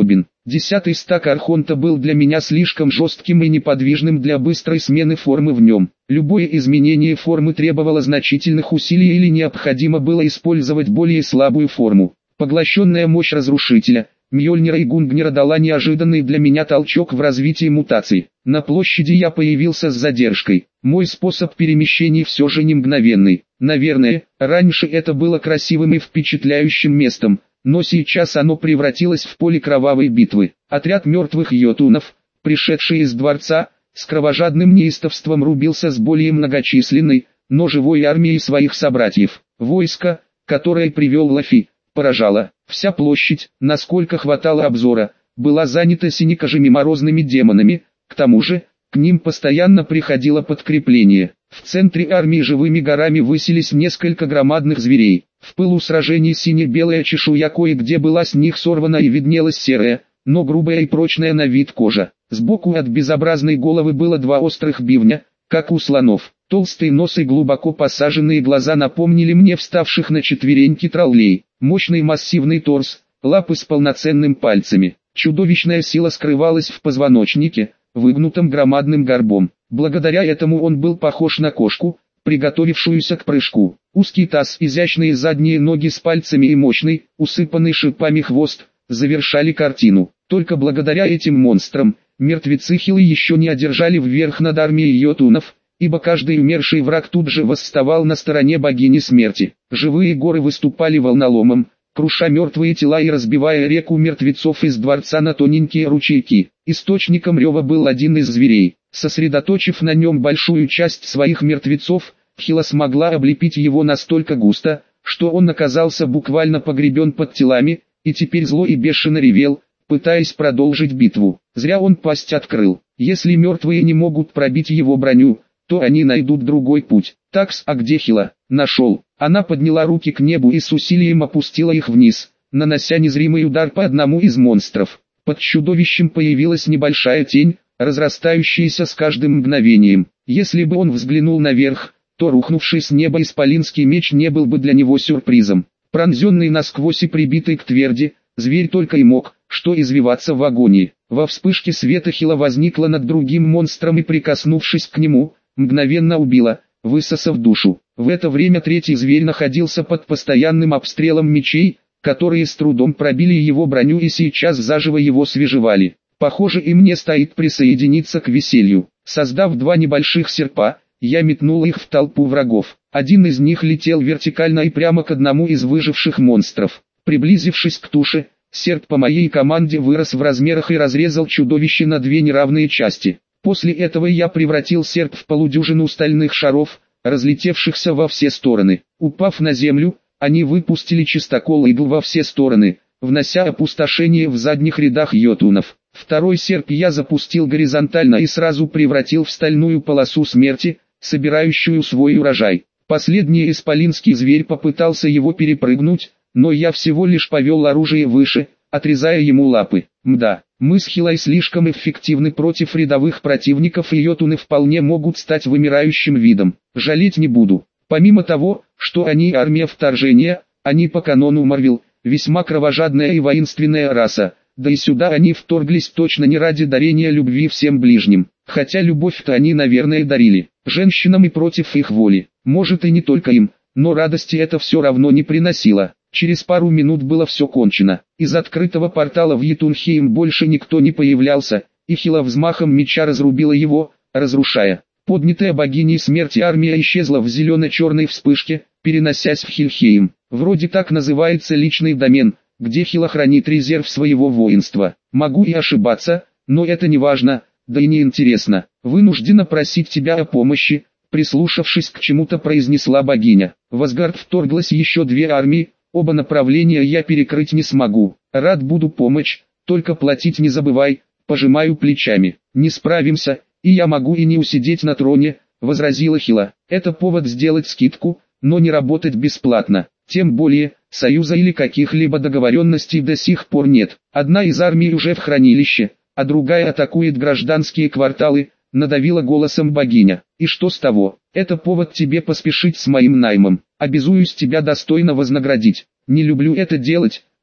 10-й стак Архонта был для меня слишком жестким и неподвижным для быстрой смены формы в нем. Любое изменение формы требовало значительных усилий или необходимо было использовать более слабую форму. Поглощенная мощь разрушителя, Мьёльнира и Гунгнира дала неожиданный для меня толчок в развитии мутаций. На площади я появился с задержкой. Мой способ перемещений все же не мгновенный. Наверное, раньше это было красивым и впечатляющим местом, но сейчас оно превратилось в поле кровавой битвы. Отряд мертвых йотунов, пришедший из дворца, с кровожадным неистовством рубился с более многочисленной, но живой армией своих собратьев. Войско, которое привел Лафи, поражало. Вся площадь, насколько хватало обзора, была занята синекожими морозными демонами, к тому же, к ним постоянно приходило подкрепление. В центре армии живыми горами высились несколько громадных зверей. В пылу сражений сине-белая чешуя кое-где была с них сорвана и виднелась серая, но грубая и прочная на вид кожа. Сбоку от безобразной головы было два острых бивня, как у слонов. Толстый нос и глубоко посаженные глаза напомнили мне вставших на четвереньки троллей. Мощный массивный торс, лапы с полноценными пальцами. Чудовищная сила скрывалась в позвоночнике, выгнутом громадным горбом. Благодаря этому он был похож на кошку, приготовившуюся к прыжку. Узкий таз, изящные задние ноги с пальцами и мощный, усыпанный шипами хвост, завершали картину. Только благодаря этим монстрам, мертвецы Хилы еще не одержали вверх над армией йотунов, ибо каждый умерший враг тут же восставал на стороне богини смерти. Живые горы выступали волноломом, круша мертвые тела и разбивая реку мертвецов из дворца на тоненькие ручейки. Источником рева был один из зверей. Сосредоточив на нем большую часть своих мертвецов, Хила смогла облепить его настолько густо, что он оказался буквально погребен под телами, и теперь зло и бешено ревел, пытаясь продолжить битву. Зря он пасть открыл. Если мертвые не могут пробить его броню, то они найдут другой путь. Такс, а где Хила? Нашел. Она подняла руки к небу и с усилием опустила их вниз, нанося незримый удар по одному из монстров. Под чудовищем появилась небольшая тень, разрастающаяся с каждым мгновением. Если бы он взглянул наверх, то рухнувший с неба исполинский меч не был бы для него сюрпризом. Пронзенный насквозь и прибитый к тверди, зверь только и мог, что извиваться в агонии. Во вспышке света Хила возникла над другим монстром и, прикоснувшись к нему, мгновенно убила, высосав душу. В это время третий зверь находился под постоянным обстрелом мечей, которые с трудом пробили его броню и сейчас заживо его свежевали. Похоже, и мне стоит присоединиться к веселью. Создав два небольших серпа, я метнул их в толпу врагов. Один из них летел вертикально и прямо к одному из выживших монстров. Приблизившись к туше, серп по моей команде вырос в размерах и разрезал чудовище на две неравные части. После этого я превратил серп в полудюжину стальных шаров, разлетевшихся во все стороны. Упав на землю, они выпустили чистокол игл во все стороны, внося опустошение в задних рядах йотунов. Второй серп я запустил горизонтально и сразу превратил в стальную полосу смерти, собирающую свой урожай. Последний исполинский зверь попытался его перепрыгнуть, но я всего лишь повел оружие выше, отрезая ему лапы. Мда, мы с Хилой слишком эффективны против рядовых противников, и йотуны вполне могут стать вымирающим видом. Жалеть не буду. Помимо того, что они армия вторжения, они по канону Марвел, весьма кровожадная и воинственная раса. Да и сюда они вторглись точно не ради дарения любви всем ближним. Хотя любовь-то они, наверное, дарили женщинам и против их воли. Может, и не только им, но радости это все равно не приносило. Через пару минут было все кончено. Из открытого портала в Йетунхейм больше никто не появлялся, и Хила взмахом меча разрубила его, разрушая. Поднятая богиней смерти армия исчезла в зелено-черной вспышке, переносясь в Хильхейм. Вроде так называется личный домен, где Хила хранит резерв своего воинства. Могу и ошибаться, но это не важно, да и не интересно. Вынуждена просить тебя о помощи, прислушавшись к чему-то, произнесла богиня. В Асгард вторглась еще две армии, оба направления я перекрыть не смогу. Рад буду помочь, только платить не забывай. Пожимаю плечами. Не справимся, и я могу и не усидеть на троне, возразила Хила. Это повод сделать скидку, но не работать бесплатно. Тем более, союза или каких-либо договоренностей до сих пор нет. Одна из армий уже в хранилище, а другая атакует гражданские кварталы, надавила голосом богиня. И что с того? Это повод тебе поспешить с моим наймом. Обязуюсь тебя достойно вознаградить. Не люблю это делать,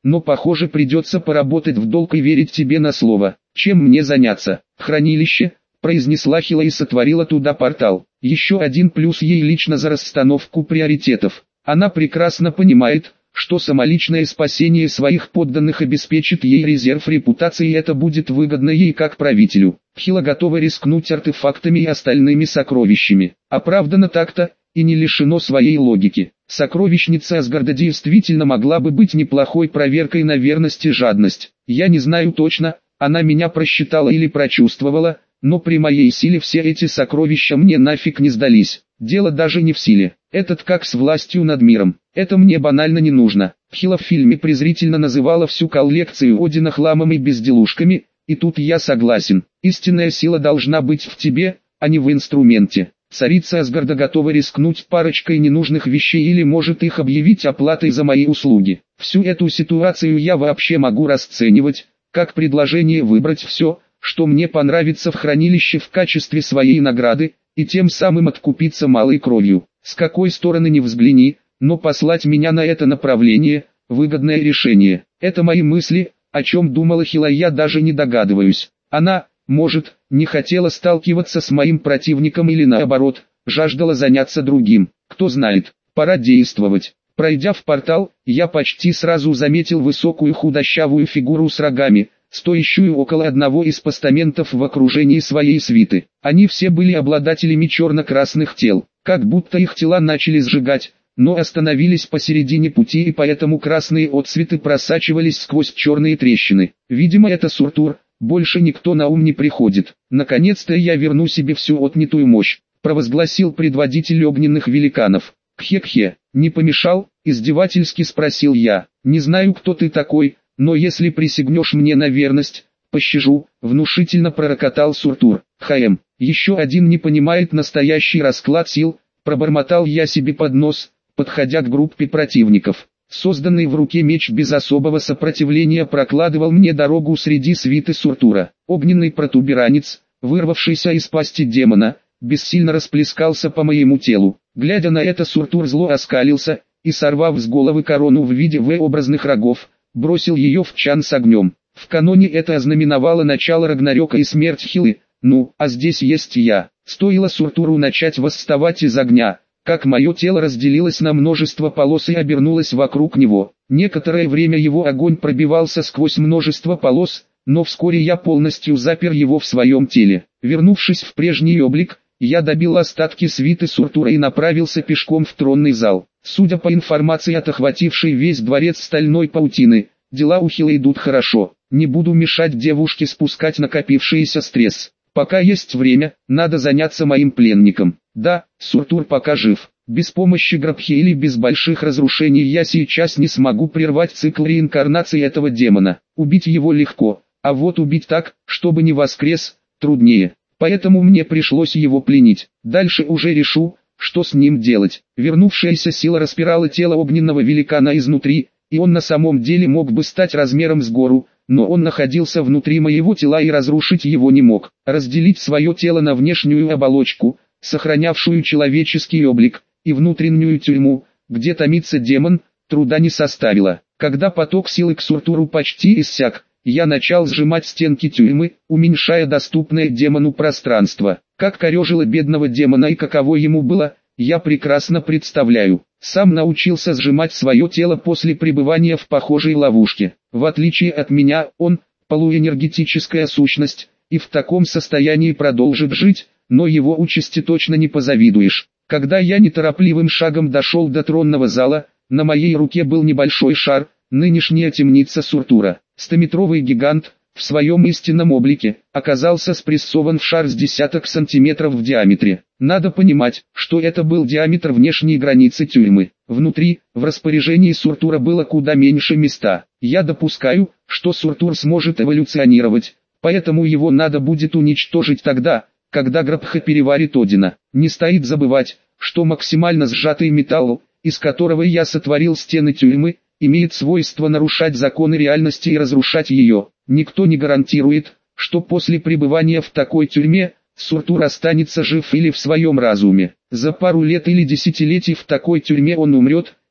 но похоже придется поработать в долг и верить тебе на слово. Чем мне заняться? Хранилище, произнесла Хила и сотворила туда портал. Еще один плюс ей лично за расстановку приоритетов. Она прекрасно понимает, что самоличное спасение своих подданных обеспечит ей резерв репутации, и это будет выгодно ей как правителю. Хила готова рискнуть артефактами и остальными сокровищами. Оправдано так-то, и не лишено своей логики. Сокровищница Асгарда действительно могла бы быть неплохой проверкой на верность и жадность. Я не знаю точно, она меня просчитала или прочувствовала, но при моей силе все эти сокровища мне нафиг не сдались. Дело даже не в силе. Этот как с властью над миром. Это мне банально не нужно. Хила в фильме презрительно называла всю коллекцию Одина хламом и безделушками, и тут я согласен. Истинная сила должна быть в тебе, а не в инструменте. Царица Асгарда готова рискнуть парочкой ненужных вещей или может их объявить оплатой за мои услуги. Всю эту ситуацию я вообще могу расценивать как предложение выбрать все, что мне понравится в хранилище в качестве своей награды, и тем самым откупиться малой кровью. С какой стороны ни взгляни, но послать меня на это направление – выгодное решение. Это мои мысли, о чем думала Хила, я даже не догадываюсь. Она, может, не хотела сталкиваться с моим противником или наоборот, жаждала заняться другим. Кто знает, пора действовать. Пройдя в портал, я почти сразу заметил высокую худощавую фигуру с рогами, стоящую около одного из постаментов в окружении своей свиты. Они все были обладателями черно-красных тел, как будто их тела начали сжигать, но остановились посередине пути, и поэтому красные отцветы просачивались сквозь черные трещины. Видимо, это Суртур, больше никто на ум не приходит. Наконец-то я верну себе всю отнятую мощь, провозгласил предводитель огненных великанов. Кхе-кхе, не помешал? Издевательски спросил я. Не знаю, кто ты такой, но если присягнешь мне на верность, пощажу, внушительно пророкотал Суртур. ХМ, еще один не понимает настоящий расклад сил, пробормотал я себе под нос, подходя к группе противников. Созданный в руке меч без особого сопротивления прокладывал мне дорогу среди свиты Суртура. Огненный протуберанец, вырвавшийся из пасти демона, бессильно расплескался по моему телу. Глядя на это, Суртур зло оскалился, и сорвав с головы корону в виде V-образных рогов, бросил ее в чан с огнем. В каноне это ознаменовало начало Рагнарёка и смерть Хилы. Ну, а здесь есть я. Стоило Суртуру начать восставать из огня, как мое тело разделилось на множество полос и обернулось вокруг него. Некоторое время его огонь пробивался сквозь множество полос, но вскоре я полностью запер его в своем теле. Вернувшись в прежний облик, я добил остатки свиты Суртура и направился пешком в тронный зал. Судя по информации от охватившей весь дворец стальной паутины, дела у Хилы идут хорошо. Не буду мешать девушке спускать накопившийся стресс. Пока есть время, надо заняться моим пленником. Да, Суртур пока жив. Без помощи Грабхи или без больших разрушений я сейчас не смогу прервать цикл реинкарнации этого демона. Убить его легко, а вот убить так, чтобы не воскрес, труднее. Поэтому мне пришлось его пленить. Дальше уже решу, что с ним делать. Вернувшаяся сила распирала тело огненного великана изнутри, и он на самом деле мог бы стать размером с гору, но он находился внутри моего тела и разрушить его не мог. Разделить свое тело на внешнюю оболочку, сохранявшую человеческий облик, и внутреннюю тюрьму, где томится демон, труда не составило. Когда поток силы к Суртуру почти иссяк, я начал сжимать стенки тюрьмы, уменьшая доступное демону пространство. Как корежило бедного демона и каково ему было, я прекрасно представляю. Сам научился сжимать свое тело после пребывания в похожей ловушке. В отличие от меня, он – полуэнергетическая сущность, и в таком состоянии продолжит жить, но его участи точно не позавидуешь. Когда я неторопливым шагом дошел до тронного зала, на моей руке был небольшой шар, нынешняя темница Суртура. Стометровый гигант, в своем истинном облике, оказался спрессован в шар с десяток сантиметров в диаметре. Надо понимать, что это был диаметр внешней границы тюрьмы. Внутри, в распоряжении Суртура было куда меньше места. Я допускаю, что Суртур сможет эволюционировать, поэтому его надо будет уничтожить тогда, когда Грабха переварит Одина. Не стоит забывать, что максимально сжатый металл, из которого я сотворил стены тюрьмы, имеет свойство нарушать законы реальности и разрушать ее. Никто не гарантирует, что после пребывания в такой тюрьме, Суртур останется жив или в своем разуме. За пару лет или десятилетий в такой тюрьме он умрет,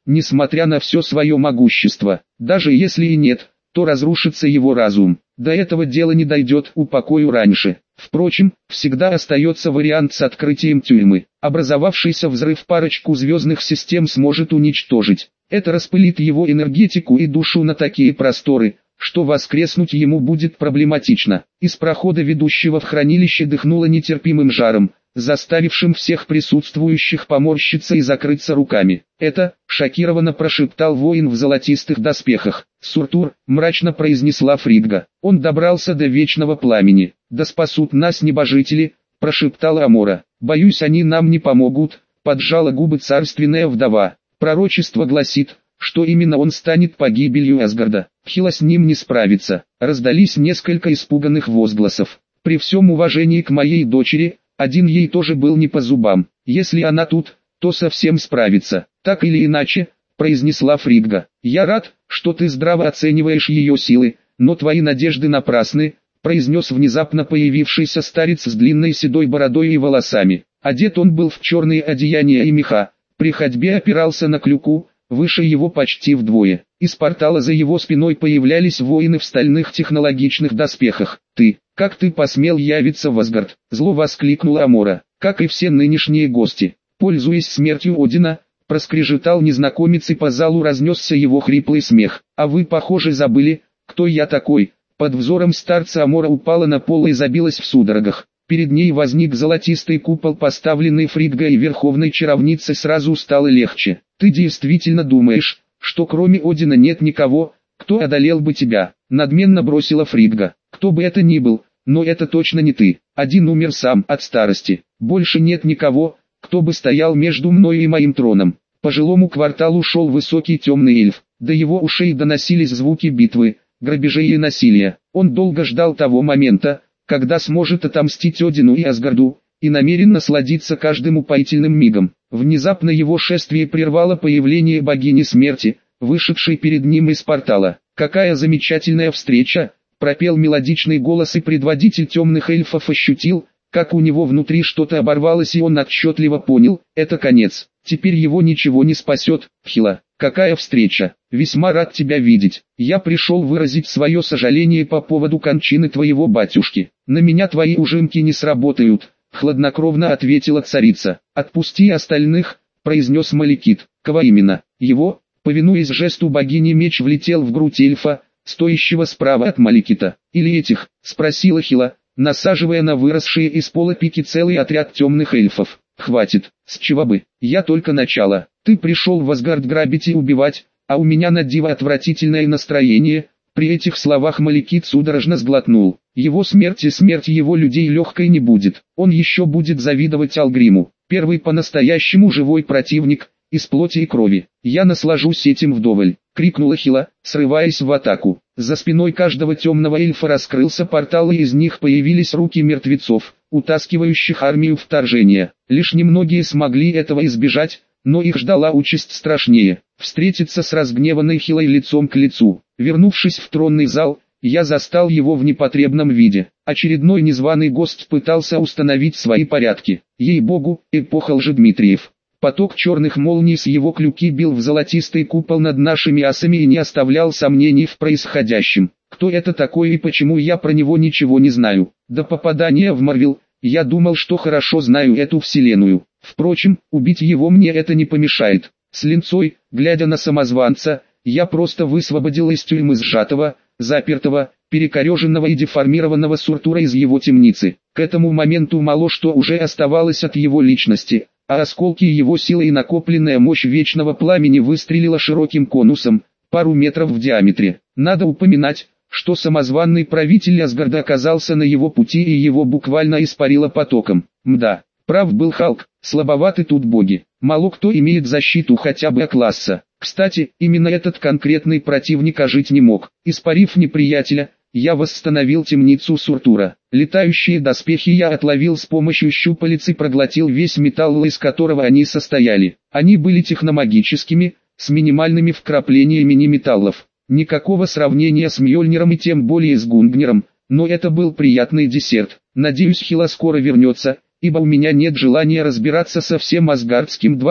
несмотря на все свое могущество. Даже если и нет, то разрушится его разум. До этого дело не дойдет, упокою раньше. Впрочем, всегда остается вариант с открытием тюрьмы. Образовавшийся взрыв парочку звездных систем сможет уничтожить. Это распылит его энергетику и душу на такие просторы, что воскреснуть ему будет проблематично. Из прохода, ведущего в хранилище, дыхнуло нетерпимым жаром, заставившим всех присутствующих поморщиться и закрыться руками. «Это», — шокированно прошептал воин в золотистых доспехах. «Суртур», — мрачно произнесла Фригга. «Он добрался до вечного пламени. Да спасут нас небожители», — прошептала Амора. «Боюсь, они нам не помогут», — поджала губы царственная вдова. «Пророчество гласит, что именно он станет погибелью Асгарда. Хила с ним не справится». Раздались несколько испуганных возгласов. «При всем уважении к моей дочери, один ей тоже был не по зубам. Если она тут, то совсем справится. Так или иначе», — произнесла Фригга. «Я рад, что ты здраво оцениваешь ее силы, но твои надежды напрасны», — произнес внезапно появившийся старец с длинной седой бородой и волосами. Одет он был в черные одеяния и меха, при ходьбе опирался на клюку, выше его почти вдвое. Из портала за его спиной появлялись воины в стальных технологичных доспехах. Как ты посмел явиться в Асгард?» — зло воскликнула Амора. «Как и все нынешние гости. Пользуясь смертью Одина», — проскрежетал незнакомец, и по залу разнесся его хриплый смех. «А вы, похоже, забыли, кто я такой». Под взором старца Амора упала на пол и забилась в судорогах. Перед ней возник золотистый купол, поставленный Фриггой, и верховной чаровнице сразу стало легче. «Ты действительно думаешь, что кроме Одина нет никого, кто одолел бы тебя?» — надменно бросила Фригга. «Кто бы это ни был, но это точно не ты. Один умер сам от старости. Больше нет никого, кто бы стоял между мной и моим троном». По жилому кварталу шел высокий темный эльф. До его ушей доносились звуки битвы, грабежей и насилия. Он долго ждал того момента, когда сможет отомстить Одину и Асгарду, и намерен насладиться каждым упоительным мигом. Внезапно его шествие прервало появление богини смерти, вышедшей перед ним из портала. «Какая замечательная встреча!» — пропел мелодичный голос, и предводитель темных эльфов ощутил, как у него внутри что-то оборвалось, и он отчетливо понял, это конец. Теперь его ничего не спасет. «Хила, какая встреча! Весьма рад тебя видеть. Я пришел выразить свое сожаление по поводу кончины твоего батюшки. На меня твои ужимки не сработают», — хладнокровно ответила царица. «Отпусти остальных», — произнес Маликит. «Кого именно?» «Его». Повинуясь жесту богини, меч влетел в грудь эльфа, стоящего справа от Маликита. «Или этих?» — спросила Хила, насаживая на выросшие из пола пики целый отряд темных эльфов. «Хватит, с чего бы? Я только начало. Ты пришел в Асгард грабить и убивать, а у меня на диво отвратительное настроение». При этих словах Маликит судорожно сглотнул. Его смерть и смерть его людей легкой не будет. Он еще будет завидовать Алгриму. Первый по-настоящему живой противник, из плоти и крови. «Я наслажусь этим вдоволь», — крикнула Хила, срываясь в атаку. За спиной каждого темного эльфа раскрылся портал, и из них появились руки мертвецов, утаскивающих армию вторжения. Лишь немногие смогли этого избежать, но их ждала участь страшнее — встретиться с разгневанной Хилой лицом к лицу. Вернувшись в тронный зал, я застал его в непотребном виде. Очередной незваный гость пытался установить свои порядки. Ей-богу, эпоха Лжедмитриев. Поток черных молний с его клюки бил в золотистый купол над нашими асами и не оставлял сомнений в происходящем. Кто это такой и почему я про него ничего не знаю? До попадания в Марвел, я думал, что хорошо знаю эту вселенную. Впрочем, убить его мне это не помешает. С линцой, глядя на самозванца, я просто высвободил из тюрьмы сжатого, запертого, перекореженного и деформированного Суртура из его темницы. К этому моменту мало что уже оставалось от его личности, а осколки его силы и накопленная мощь вечного пламени выстрелила широким конусом, пару метров в диаметре. Надо упоминать, что самозванный правитель Асгарда оказался на его пути, и его буквально испарило потоком. Мда, прав был Халк, слабоваты тут боги. Мало кто имеет защиту хотя бы А-класса. Кстати, именно этот конкретный противник ожить не мог. Испарив неприятеля, я восстановил темницу Суртура. Летающие доспехи я отловил с помощью щупалец и проглотил весь металл, из которого они состояли. Они были техномагическими, с минимальными вкраплениями неметаллов. Никакого сравнения с Мьёльниром и тем более с Гунгнером, но это был приятный десерт. Надеюсь, Хила скоро вернется, ибо у меня нет желания разбираться со всем асгардским двором.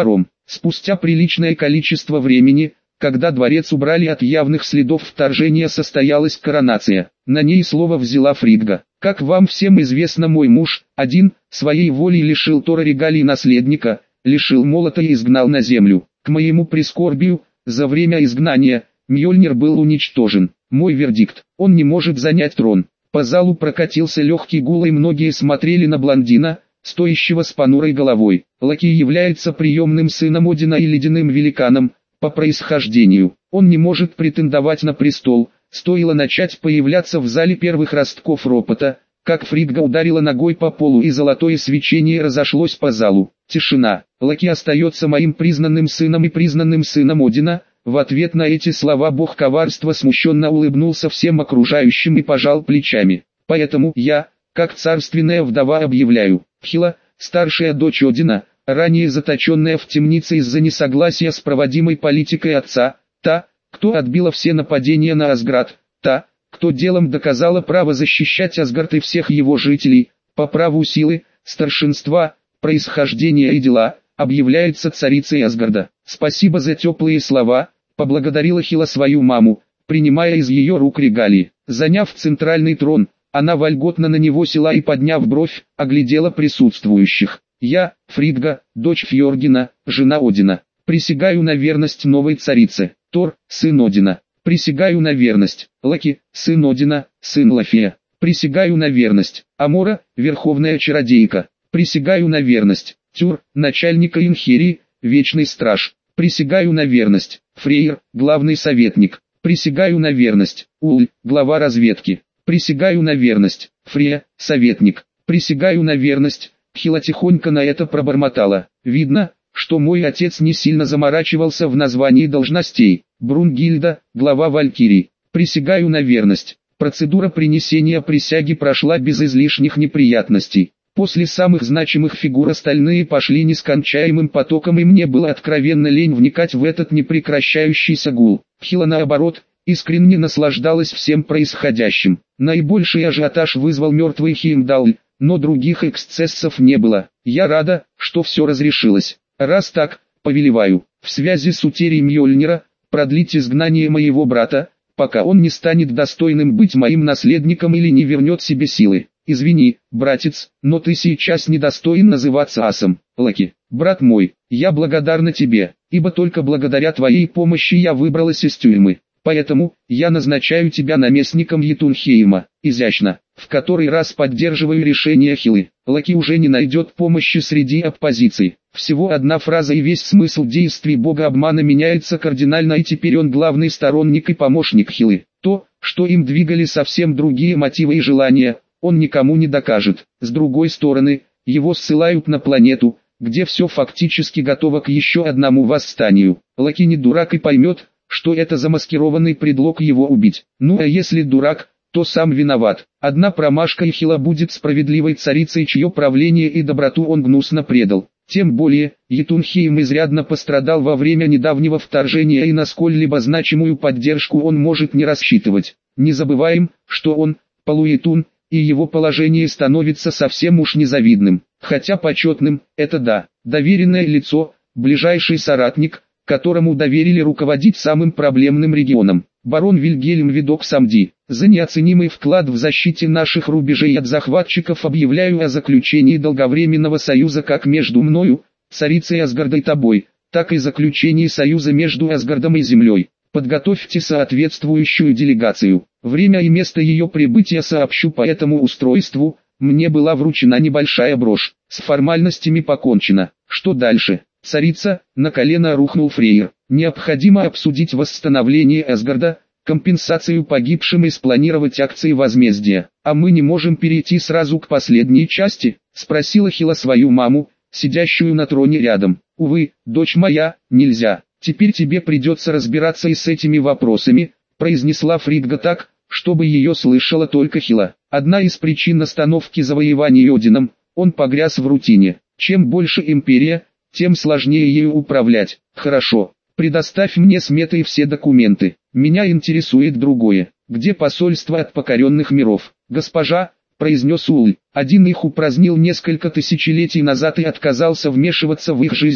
Спустя приличное количество времени, когда дворец убрали от явных следов вторжения, состоялась коронация. На ней слово взяла Фридга. Как вам всем известно, мой муж, один, своей волей лишил Тора регалий наследника, лишил молота и изгнал на землю. К моему прискорбию, за время изгнания, Мьёльнир был уничтожен. Мой вердикт: он не может занять трон. По залу прокатился легкий гул, и многие смотрели на блондина, стоящего с понурой головой. Лаки является приемным сыном Одина и ледяным великаном по происхождению. Он не может претендовать на престол. Стоило начать появляться в зале первых ростков ропота, как Фридга ударила ногой по полу, и золотое свечение разошлось по залу. Тишина. Лаки остается моим признанным сыном и признанным сыном Одина. В ответ на эти слова бог коварства смущенно улыбнулся всем окружающим и пожал плечами. Поэтому я, как царственная вдова, объявляю: Хила, старшая дочь Одина, ранее заточенная в темнице из-за несогласия с проводимой политикой отца, та, кто отбила все нападения на Асгард, та, кто делом доказала право защищать Асгард и всех его жителей, по праву силы, старшинства, происхождения и дела, объявляется царицей Асгарда. Спасибо за теплые слова, поблагодарила Хила свою маму, принимая из ее рук регалии. Заняв центральный трон, она вольготно на него села и, подняв бровь, оглядела присутствующих. Я, Фридга, дочь Фьоргина, жена Одина, присягаю на верность новой царице. Тор, сын Одина, присягаю на верность. Лаки, сын Одина, сын Лафея, присягаю на верность. Амора, верховная чародейка, присягаю на верность. Тюр, начальника Инхерии, вечный страж, присягаю на верность. Фрейр, главный советник, присягаю на верность. Уль, глава разведки, присягаю на верность. Фрея, советник, присягаю на верность. Хила тихонько на это пробормотала. Видно, что мой отец не сильно заморачивался в названии должностей. Брунгильда, глава Валькирий, присягаю на верность. Процедура принесения присяги прошла без излишних неприятностей. После самых значимых фигур остальные пошли нескончаемым потоком, и мне было откровенно лень вникать в этот непрекращающийся гул. Хила, наоборот, искренне наслаждалась всем происходящим. Наибольший ажиотаж вызвал мертвый Хеймдалл, но других эксцессов не было. Я рада, что все разрешилось. Раз так, повелеваю, в связи с утерей Мьёльнира, продлить изгнание моего брата, пока он не станет достойным быть моим наследником или не вернет себе силы. Извини, братец, но ты сейчас недостоин называться асом. Лаки, брат мой, я благодарна тебе, ибо только благодаря твоей помощи я выбралась из тюрьмы. Поэтому, я назначаю тебя наместником Йетунхейма. Изящно, в который раз поддерживаю решение Хилы. Лаки уже не найдет помощи среди оппозиции. Всего одна фраза, и весь смысл действий бога обмана меняется кардинально, и теперь он главный сторонник и помощник Хилы. То, что им двигали совсем другие мотивы и желания, он никому не докажет. С другой стороны, его ссылают на планету, где все фактически готово к еще одному восстанию. Лаки не дурак и поймет, что это замаскированный предлог его убить. Ну а если дурак, то сам виноват. Одна промашка, и Хила будет справедливой царицей, чье правление и доброту он гнусно предал. Тем более, Йетунхейм изрядно пострадал во время недавнего вторжения, и на сколь-либо значимую поддержку он может не рассчитывать. Не забываем, что он, полуетун, и его положение становится совсем уж незавидным. Хотя почетным, это да, доверенное лицо, ближайший соратник, которому доверили руководить самым проблемным регионом. Барон Вильгельм Видок Самди, за неоценимый вклад в защите наших рубежей от захватчиков объявляю о заключении долговременного союза как между мною, царицей Асгарда, и тобой, так и заключении союза между Асгардом и землей. Подготовьте соответствующую делегацию. Время и место ее прибытия сообщу по этому устройству. Мне была вручена небольшая брошь. С формальностями покончено. Что дальше? Царица, на колено рухнул Фрейр. Необходимо обсудить восстановление Асгарда, компенсацию погибшим и спланировать акции возмездия. А мы не можем перейти сразу к последней части? Спросила Хила свою маму, сидящую на троне рядом. Увы, дочь моя, нельзя. Теперь тебе придется разбираться и с этими вопросами, произнесла Фридга так, чтобы ее слышала только Хила. Одна из причин остановки завоевания Одином, он погряз в рутине. Чем больше империя, тем сложнее ею управлять. Хорошо, предоставь мне сметы и все документы. Меня интересует другое. Где посольство от покоренных миров? Госпожа, произнес Уль, один их упразднил несколько тысячелетий назад и отказался вмешиваться в их жизнь.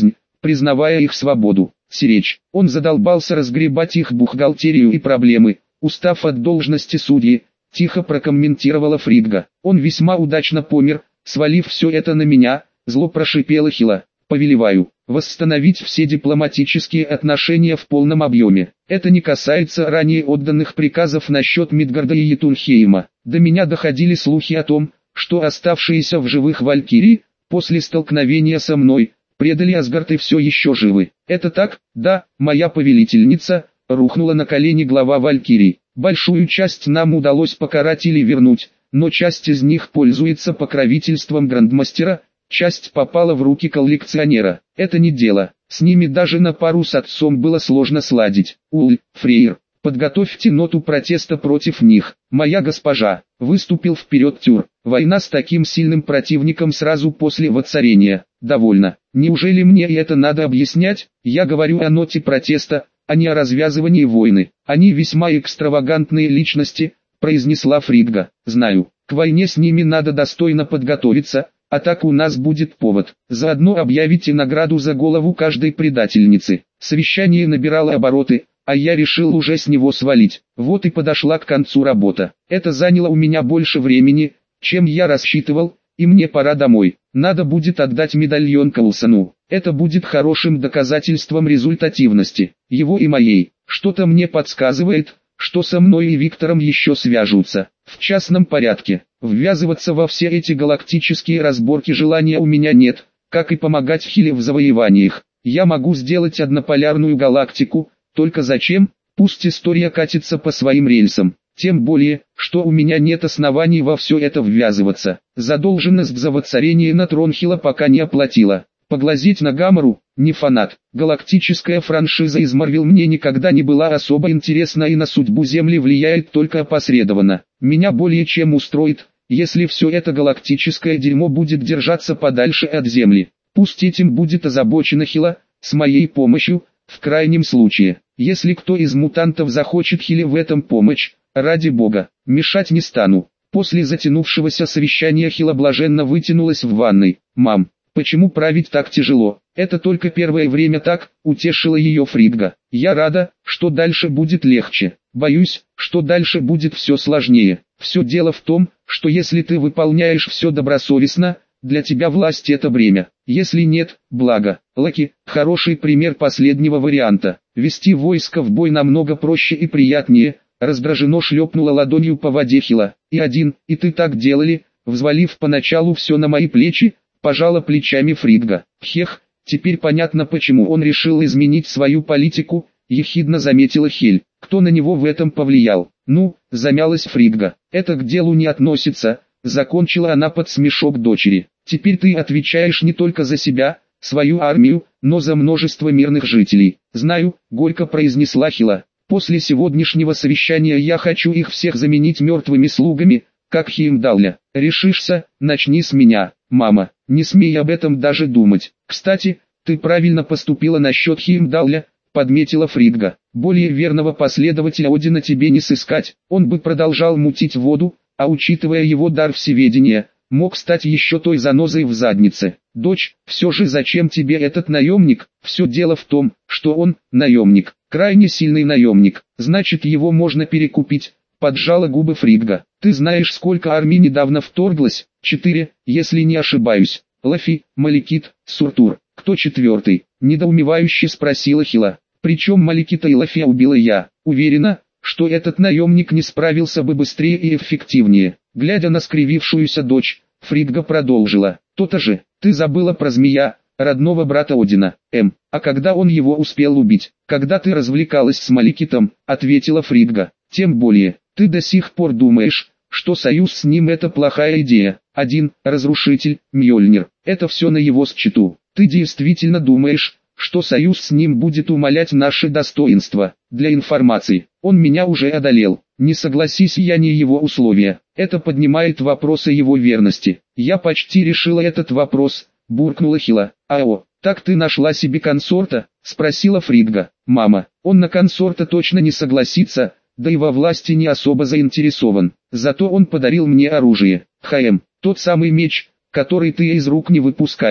признавая их свободу. Сиречь. Он задолбался разгребать их бухгалтерию и проблемы, устав от должности судьи, тихо прокомментировала Фридга. Он весьма удачно помер, свалив все это на меня, зло прошипела Хила. Повелеваю восстановить все дипломатические отношения в полном объеме. Это не касается ранее отданных приказов насчет Мидгарда и Йетунхейма. До меня доходили слухи о том, что оставшиеся в живых валькирии, после столкновения со мной, предали Асгард и все еще живы. Это так? Да, моя повелительница, рухнула на колени глава валькирий. Большую часть нам удалось покарать или вернуть, но часть из них пользуется покровительством грандмастера, часть попала в руки коллекционера. Это не дело, с ними даже на пару с отцом было сложно сладить. Уль, Фрейр, подготовьте ноту протеста против них. Моя госпожа, выступил вперед Тюр. Война с таким сильным противником сразу после воцарения. Довольно. Неужели мне и это надо объяснять? Я говорю о ноте протеста, а не о развязывании войны. Они весьма экстравагантные личности, произнесла Фридга. Знаю, к войне с ними надо достойно подготовиться, а так у нас будет повод. Заодно объявите награду за голову каждой предательницы. Совещание набирало обороты, а я решил уже с него свалить. Вот и подошла к концу работа. Это заняло у меня больше времени, чем я рассчитывал, и мне пора домой. Надо будет отдать медальон Коулсону. Это будет хорошим доказательством результативности, его и моей. Что-то мне подсказывает, что со мной и Виктором еще свяжутся. В частном порядке. Ввязываться во все эти галактические разборки желания у меня нет, как и помогать Хиле в завоеваниях. Я могу сделать однополярную галактику, только зачем? Пусть история катится по своим рельсам. Тем более, что у меня нет оснований во все это ввязываться. Задолженность за воцарение на трон Хила пока не оплатила. Поглазеть на Гамору, не фанат. Галактическая франшиза из Марвел мне никогда не была особо интересна и на судьбу Земли влияет только опосредованно. Меня более чем устроит, если все это галактическое дерьмо будет держаться подальше от Земли. Пусть этим будет озабочена Хила, с моей помощью, в крайнем случае. Если кто из мутантов захочет Хиле в этом помочь, ради бога, мешать не стану. После затянувшегося совещания Хила блаженно вытянулась в ванной. «Мам, почему править так тяжело? Это только первое время так», — утешила ее Фридга. «Я рада, что дальше будет легче. Боюсь, что дальше будет все сложнее. Все дело в том, что если ты выполняешь все добросовестно, для тебя власть это бремя. Если нет, благо. Лаки – хороший пример последнего варианта. Вести войско в бой намного проще и приятнее», — раздраженно шлепнула ладонью по воде Хила. И ты так делали, взвалив поначалу все на мои плечи», — пожала плечами Фридга. «Хех, теперь понятно, почему он решил изменить свою политику», — ехидно заметила Хель. «Кто на него в этом повлиял?» «Ну», — замялась Фридга. «Это к делу не относится», — закончила она под смешок дочери. «Теперь ты отвечаешь не только за себя, свою армию, но за множество мирных жителей». «Знаю», — горько произнесла Хила. «После сегодняшнего совещания я хочу их всех заменить мертвыми слугами, как Хеймдалля. Решишься, начни с меня, мама, не смей об этом даже думать. Кстати, ты правильно поступила насчет Хеймдалля», — подметила Фридга. «Более верного последователя Одина тебе не сыскать, он бы продолжал мутить воду, а учитывая его дар всеведения, мог стать еще той занозой в заднице. Дочь, все же зачем тебе этот наемник? Все дело в том, что он, наемник, крайне сильный наемник, значит его можно перекупить», — поджала губы Фридга. «Ты знаешь, сколько армий недавно вторглось? 4, если не ошибаюсь. Лафи, Маликит, Суртур. Кто четвертый?» — недоумевающе спросила Хила. «Причем Маликита и Лафи убила я. Уверена, что этот наемник не справился бы быстрее и эффективнее». Глядя на скривившуюся дочь, Фридга продолжила. «То-то же, ты забыла про змея, родного брата Одина, а когда он его успел убить?» «Когда ты развлекалась с Маликитом», — ответила Фридга. «Тем более, ты до сих пор думаешь, что союз с ним это плохая идея. Один, разрушитель, Мьёльнир, это все на его счету. Ты действительно думаешь, что союз с ним будет умалять наши достоинства? Для информации, он меня уже одолел. Не согласись я не его условия, это поднимает вопросы его верности». «Я почти решила этот вопрос», — буркнула Хила. «Ао, так ты нашла себе консорта?» — спросила Фридга. «Мама, он на консорта точно не согласится, да и во власти не особо заинтересован. Зато он подарил мне оружие. Тот самый меч, который ты из рук не выпускаешь.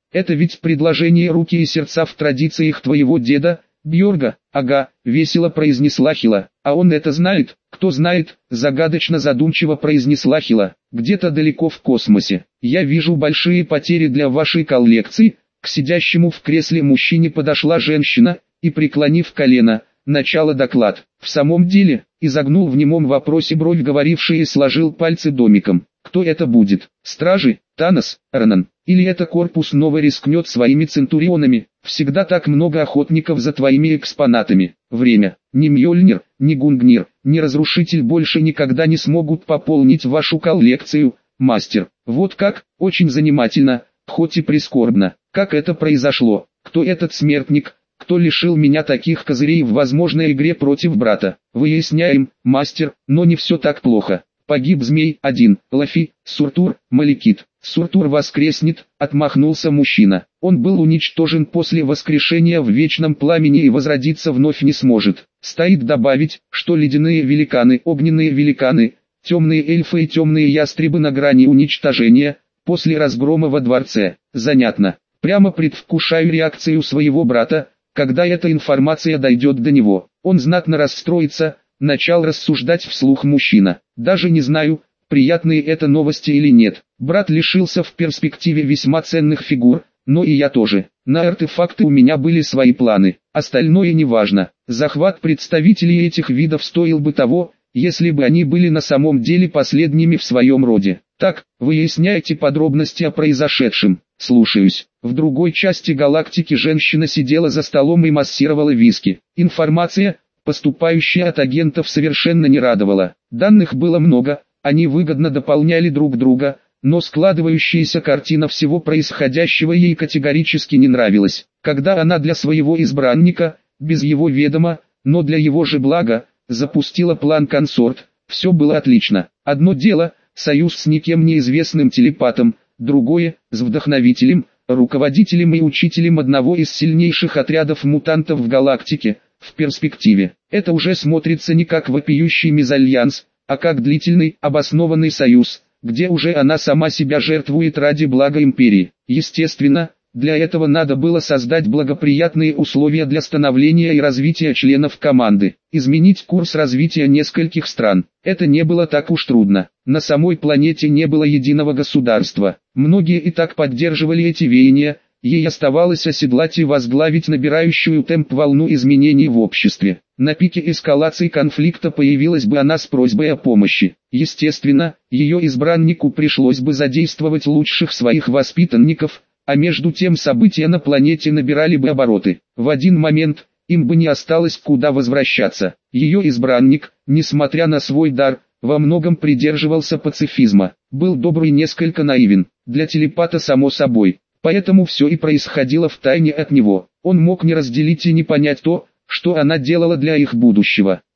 Это ведь предложение руки и сердца в традициях твоего деда, Бьорга. Ага, весело произнесла Хила. А он это знает? Кто знает, загадочно задумчиво произнесла Хила. Где-то далеко в космосе. Я вижу большие потери для вашей коллекции. К сидящему в кресле мужчине подошла женщина и, преклонив колено, начала доклад. В самом деле, изогнул в немом вопросе бровь говоривший и сложил пальцы домиком. Кто это будет? Стражи? Танос? Эрнан? Или это корпус снова рискнет своими центурионами? Всегда так много охотников за твоими экспонатами. Время. Ни Мьёльнир, ни Гунгнир, ни Разрушитель больше никогда не смогут пополнить вашу коллекцию, мастер. Вот как? Очень занимательно, хоть и прискорбно. Как это произошло? Кто этот смертник? Кто лишил меня таких козырей в возможной игре против брата? Выясняем, мастер, но не все так плохо. Погиб змей, 1, Лафи, Суртур, Маликит. Суртур воскреснет, отмахнулся мужчина. Он был уничтожен после воскрешения в вечном пламени и возродиться вновь не сможет. Стоит добавить, что ледяные великаны, огненные великаны, темные эльфы и темные ястребы на грани уничтожения, после разгрома во дворце. Занятно. Прямо предвкушаю реакцию своего брата, когда эта информация дойдет до него. Он знатно расстроится, начал рассуждать вслух мужчина. Даже не знаю, приятные это новости или нет. Брат лишился в перспективе весьма ценных фигур, но и я тоже. На артефакты у меня были свои планы, остальное не важно. Захват представителей этих видов стоил бы того, если бы они были на самом деле последними в своем роде. Так, выясняйте подробности о произошедшем. Слушаюсь. В другой части галактики женщина сидела за столом и массировала виски. Информация, поступающая от агентов, совершенно не радовала. Данных было много, они выгодно дополняли друг друга, но складывающаяся картина всего происходящего ей категорически не нравилась. Когда она для своего избранника, без его ведома, но для его же блага, запустила план «Консорт», все было отлично. Одно дело – союз с никем неизвестным телепатом, другое – с вдохновителем, руководителем и учителем одного из сильнейших отрядов мутантов в галактике. В перспективе, это уже смотрится не как вопиющий мезальянс, а как длительный, обоснованный союз, где уже она сама себя жертвует ради блага империи. Естественно, для этого надо было создать благоприятные условия для становления и развития членов команды, изменить курс развития нескольких стран. Это не было так уж трудно. На самой планете не было единого государства. Многие и так поддерживали эти веяния. Ей оставалось оседлать и возглавить набирающую темп волну изменений в обществе. На пике эскалации конфликта появилась бы она с просьбой о помощи. Естественно, ее избраннику пришлось бы задействовать лучших своих воспитанников, а между тем события на планете набирали бы обороты. В один момент, им бы не осталось куда возвращаться. Ее избранник, несмотря на свой дар, во многом придерживался пацифизма, был добр и несколько наивен, для телепата само собой. Поэтому все и происходило втайне от него. Он мог не разделить и не понять то, что она делала для их будущего.